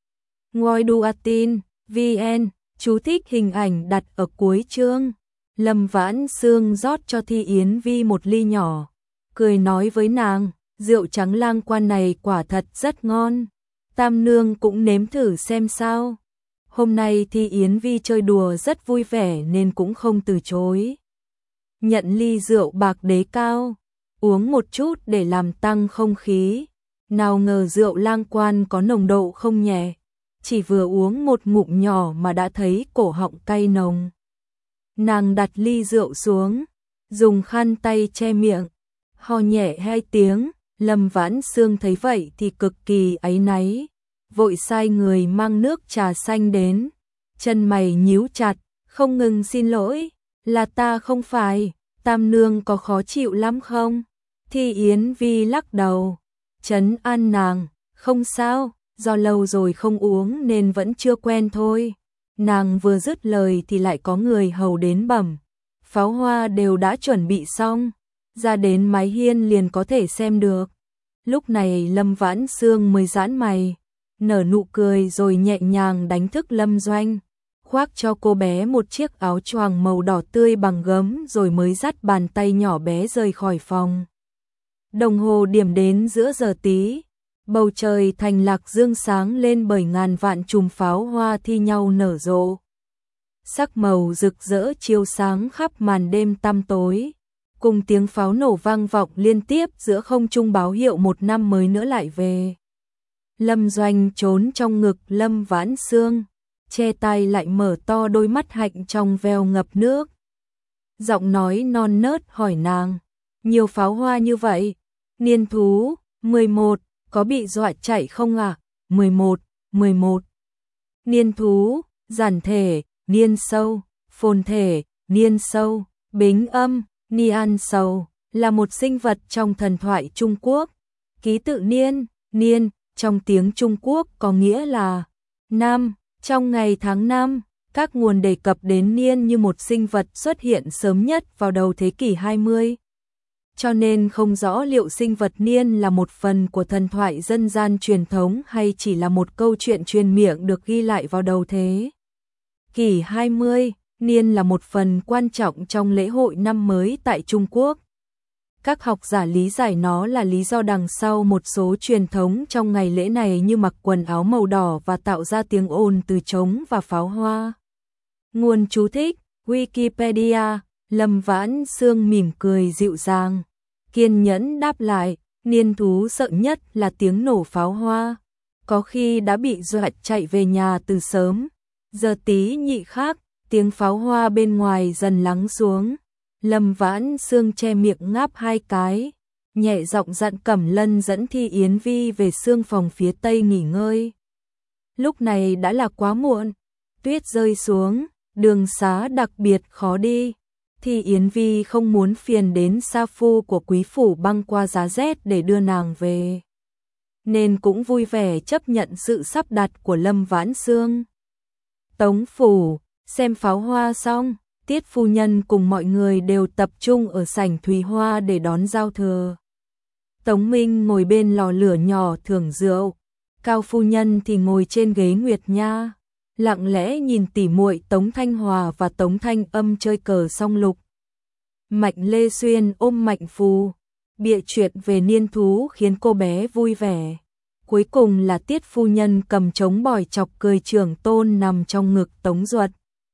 Ngoi Duatin, vê en, chú thích hình ảnh đặt ở cuối chương. Lâm Vãn Sương rót cho Thi Yến Vi một ly nhỏ, cười nói với nàng, rượu trắng Lang Quan này quả thật rất ngon, Tam nương cũng nếm thử xem sao. Hôm nay Thi Yến Vi chơi đùa rất vui vẻ nên cũng không từ chối. Nhận ly rượu bạc đế cao, uống một chút để làm tăng không khí. Nào ngờ rượu Lang Quan có nồng độ không nhẹ, chỉ vừa uống một ngụm nhỏ mà đã thấy cổ họng cay nồng. Nàng đặt ly rượu xuống, dùng khăn tay che miệng, ho nhẹ hai tiếng. Lâm Vãn Sương thấy vậy thì cực kỳ áy náy, vội sai người mang nước trà xanh đến, chân mày nhíu chặt, không ngừng xin lỗi, là ta không phải, Tam nương có khó chịu lắm không? Thi Yến Vi lắc đầu, trấn an nàng, không sao, do lâu rồi không uống nên vẫn chưa quen thôi. Nàng vừa dứt lời thì lại có người hầu đến bẩm, pháo hoa đều đã chuẩn bị xong, ra đến mái hiên liền có thể xem được. Lúc này Lâm Vãn Sương mới giãn mày, nở nụ cười rồi nhẹ nhàng đánh thức Lâm Doanh, khoác cho cô bé một chiếc áo choàng màu đỏ tươi bằng gấm rồi mới dắt bàn tay nhỏ bé rời khỏi phòng. Đồng hồ điểm đến giữa giờ tí, bầu trời thành Lạc Dương sáng lên bởi ngàn vạn chùm pháo hoa thi nhau nở rộ. Sắc màu rực rỡ chiếu sáng khắp màn đêm tăm tối, cùng tiếng pháo nổ vang vọng liên tiếp giữa không trung báo hiệu một năm mới nữa lại về. Lâm Doanh trốn trong ngực Lâm Vãn Sương, che tay lại mở to đôi mắt hạnh trong veo ngập nước. Giọng nói non nớt hỏi nàng, nhiều pháo hoa như vậy, niên thú, mười một, có bị dọa chạy không ạ? À? mười một, mười một. Niên thú, giản thể, niên sâu, phồn thể, niên sâu, bính âm, nian sâu, là một sinh vật trong thần thoại Trung Quốc. Ký tự niên, niên, trong tiếng Trung Quốc có nghĩa là năm, trong ngày tháng năm. Các nguồn đề cập đến niên như một sinh vật xuất hiện sớm nhất vào đầu thế kỷ hai mươi. Cho nên không rõ liệu sinh vật niên là một phần của thần thoại dân gian truyền thống hay chỉ là một câu chuyện truyền miệng được ghi lại vào đầu thế kỷ hai mươi. Niên là một phần quan trọng trong lễ hội năm mới tại Trung Quốc. Các học giả lý giải nó là lý do đằng sau một số truyền thống trong ngày lễ này như mặc quần áo màu đỏ và tạo ra tiếng ồn từ trống và pháo hoa. Nguồn chú thích: Wikipedia. Lâm Vãn Sương mỉm cười dịu dàng, kiên nhẫn đáp lại, niên thú sợ nhất là tiếng nổ pháo hoa, có khi đã bị dọa chạy về nhà từ sớm. Giờ tí nhị khác, tiếng pháo hoa bên ngoài dần lắng xuống. Lâm Vãn Sương che miệng ngáp hai cái, nhẹ giọng dặn Cẩm Lân dẫn Thi Yến Vi về sương phòng phía tây nghỉ ngơi. Lúc này đã là quá muộn, tuyết rơi xuống, đường xá đặc biệt khó đi. Thi Yến Vi không muốn phiền đến sa phu của quý phủ băng qua giá rét để đưa nàng về, nên cũng vui vẻ chấp nhận sự sắp đặt của Lâm Vãn Sương. Tống phủ, xem pháo hoa xong, Tiết phu nhân cùng mọi người đều tập trung ở sảnh Thúy Hoa để đón giao thừa. Tống Minh ngồi bên lò lửa nhỏ thưởng rượu, Cao phu nhân thì ngồi trên ghế Nguyệt Nha, lặng lẽ nhìn tỉ muội Tống Thanh Hòa và Tống Thanh Âm chơi cờ song lục. Mạnh Lê Xuyên ôm Mạnh Phù, bịa chuyện về niên thú khiến cô bé vui vẻ. Cuối cùng là Tiết phu nhân cầm trống bỏi chọc cười trưởng tôn nằm trong ngực Tống Duật.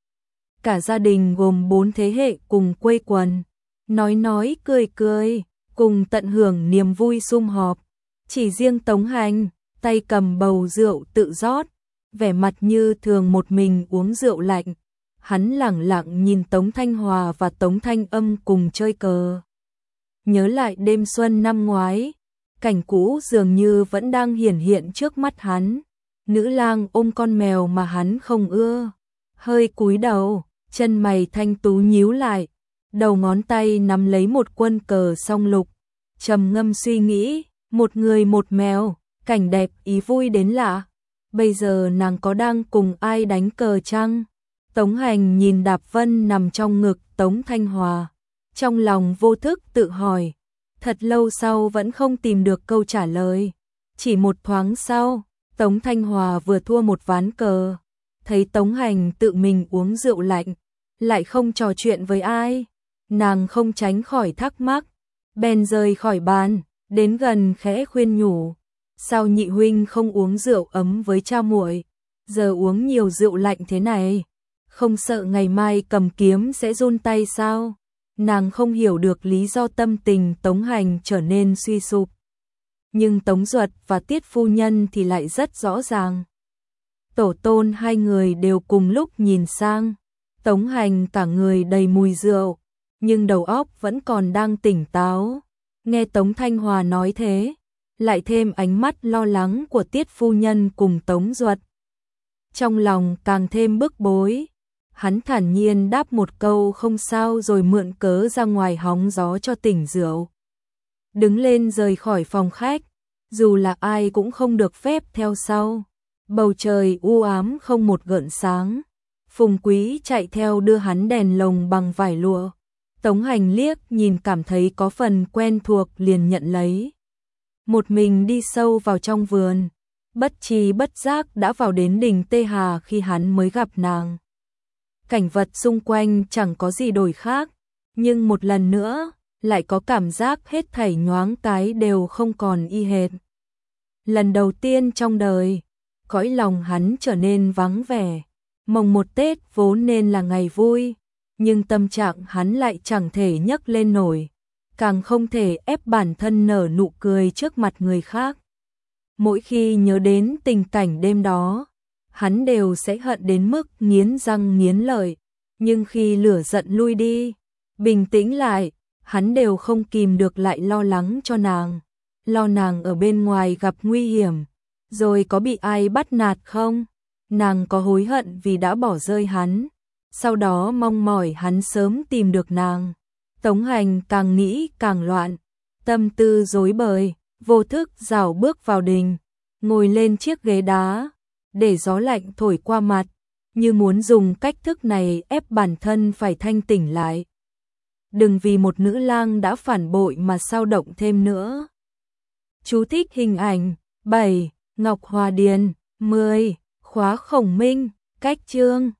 Cả gia đình gồm bốn thế hệ cùng quây quần, nói nói cười cười, cùng tận hưởng niềm vui sum họp. Chỉ riêng Tống Hành, tay cầm bầu rượu tự rót, vẻ mặt như thường một mình uống rượu lạnh. Hắn lẳng lặng nhìn Tống Thanh Hòa và Tống Thanh Âm cùng chơi cờ. Nhớ lại đêm xuân năm ngoái, cảnh cũ dường như vẫn đang hiển hiện trước mắt hắn. Nữ lang ôm con mèo mà hắn không ưa, hơi cúi đầu, chân mày thanh tú nhíu lại, đầu ngón tay nắm lấy một quân cờ song lục, trầm ngâm suy nghĩ, một người một mèo, cảnh đẹp ý vui đến lạ. Bây giờ nàng có đang cùng ai đánh cờ chăng? Tống Hành nhìn Đạp Vân nằm trong ngực Tống Thanh Hòa, trong lòng vô thức tự hỏi, thật lâu sau vẫn không tìm được câu trả lời. Chỉ một thoáng sau, Tống Thanh Hòa vừa thua một ván cờ, thấy Tống Hành tự mình uống rượu lạnh, lại không trò chuyện với ai, nàng không tránh khỏi thắc mắc, bèn rời khỏi bàn, đến gần khẽ khuyên nhủ, sao nhị huynh không uống rượu ấm với cha muội, giờ uống nhiều rượu lạnh thế này, không sợ ngày mai cầm kiếm sẽ run tay sao? Nàng không hiểu được lý do tâm tình Tống Hành trở nên suy sụp. Nhưng Tống Duật và Tiết phu nhân thì lại rất rõ ràng. Tổ tôn hai người đều cùng lúc nhìn sang, Tống Hành cả người đầy mùi rượu, nhưng đầu óc vẫn còn đang tỉnh táo. Nghe Tống Thanh Hòa nói thế, lại thêm ánh mắt lo lắng của Tiết phu nhân cùng Tống Duật. Trong lòng càng thêm bức bối, hắn thản nhiên đáp một câu không sao rồi mượn cớ ra ngoài hóng gió cho tỉnh rượu. Đứng lên rời khỏi phòng khách, dù là ai cũng không được phép theo sau. Bầu trời u ám không một gợn sáng. Phùng Quý chạy theo đưa hắn đèn lồng bằng vải lụa. Tống Hành liếc nhìn cảm thấy có phần quen thuộc liền nhận lấy. Một mình đi sâu vào trong vườn, bất tri bất giác đã vào đến đỉnh Tê Hà khi hắn mới gặp nàng. Cảnh vật xung quanh chẳng có gì đổi khác, nhưng một lần nữa, lại có cảm giác hết thảy nhoáng cái đều không còn y hệt. Lần đầu tiên trong đời, cõi lòng hắn trở nên vắng vẻ. Mồng một Tết vốn nên là ngày vui, nhưng tâm trạng hắn lại chẳng thể nhấc lên nổi, càng không thể ép bản thân nở nụ cười trước mặt người khác. Mỗi khi nhớ đến tình cảnh đêm đó, hắn đều sẽ hận đến mức nghiến răng nghiến lợi, nhưng khi lửa giận lui đi, bình tĩnh lại, hắn đều không kìm được lại lo lắng cho nàng, lo nàng ở bên ngoài gặp nguy hiểm, rồi có bị ai bắt nạt không? Nàng có hối hận vì đã bỏ rơi hắn, sau đó mong mỏi hắn sớm tìm được nàng. Tống Hành càng nghĩ càng loạn, tâm tư rối bời, vô thức rảo bước vào đình, ngồi lên chiếc ghế đá, để gió lạnh thổi qua mặt, như muốn dùng cách thức này ép bản thân phải thanh tỉnh lại. Đừng vì một nữ lang đã phản bội mà sao động thêm nữa. Chú thích hình ảnh bảy. Ngọc Hòa Điền mười. Khóa Khổng Minh, cách chương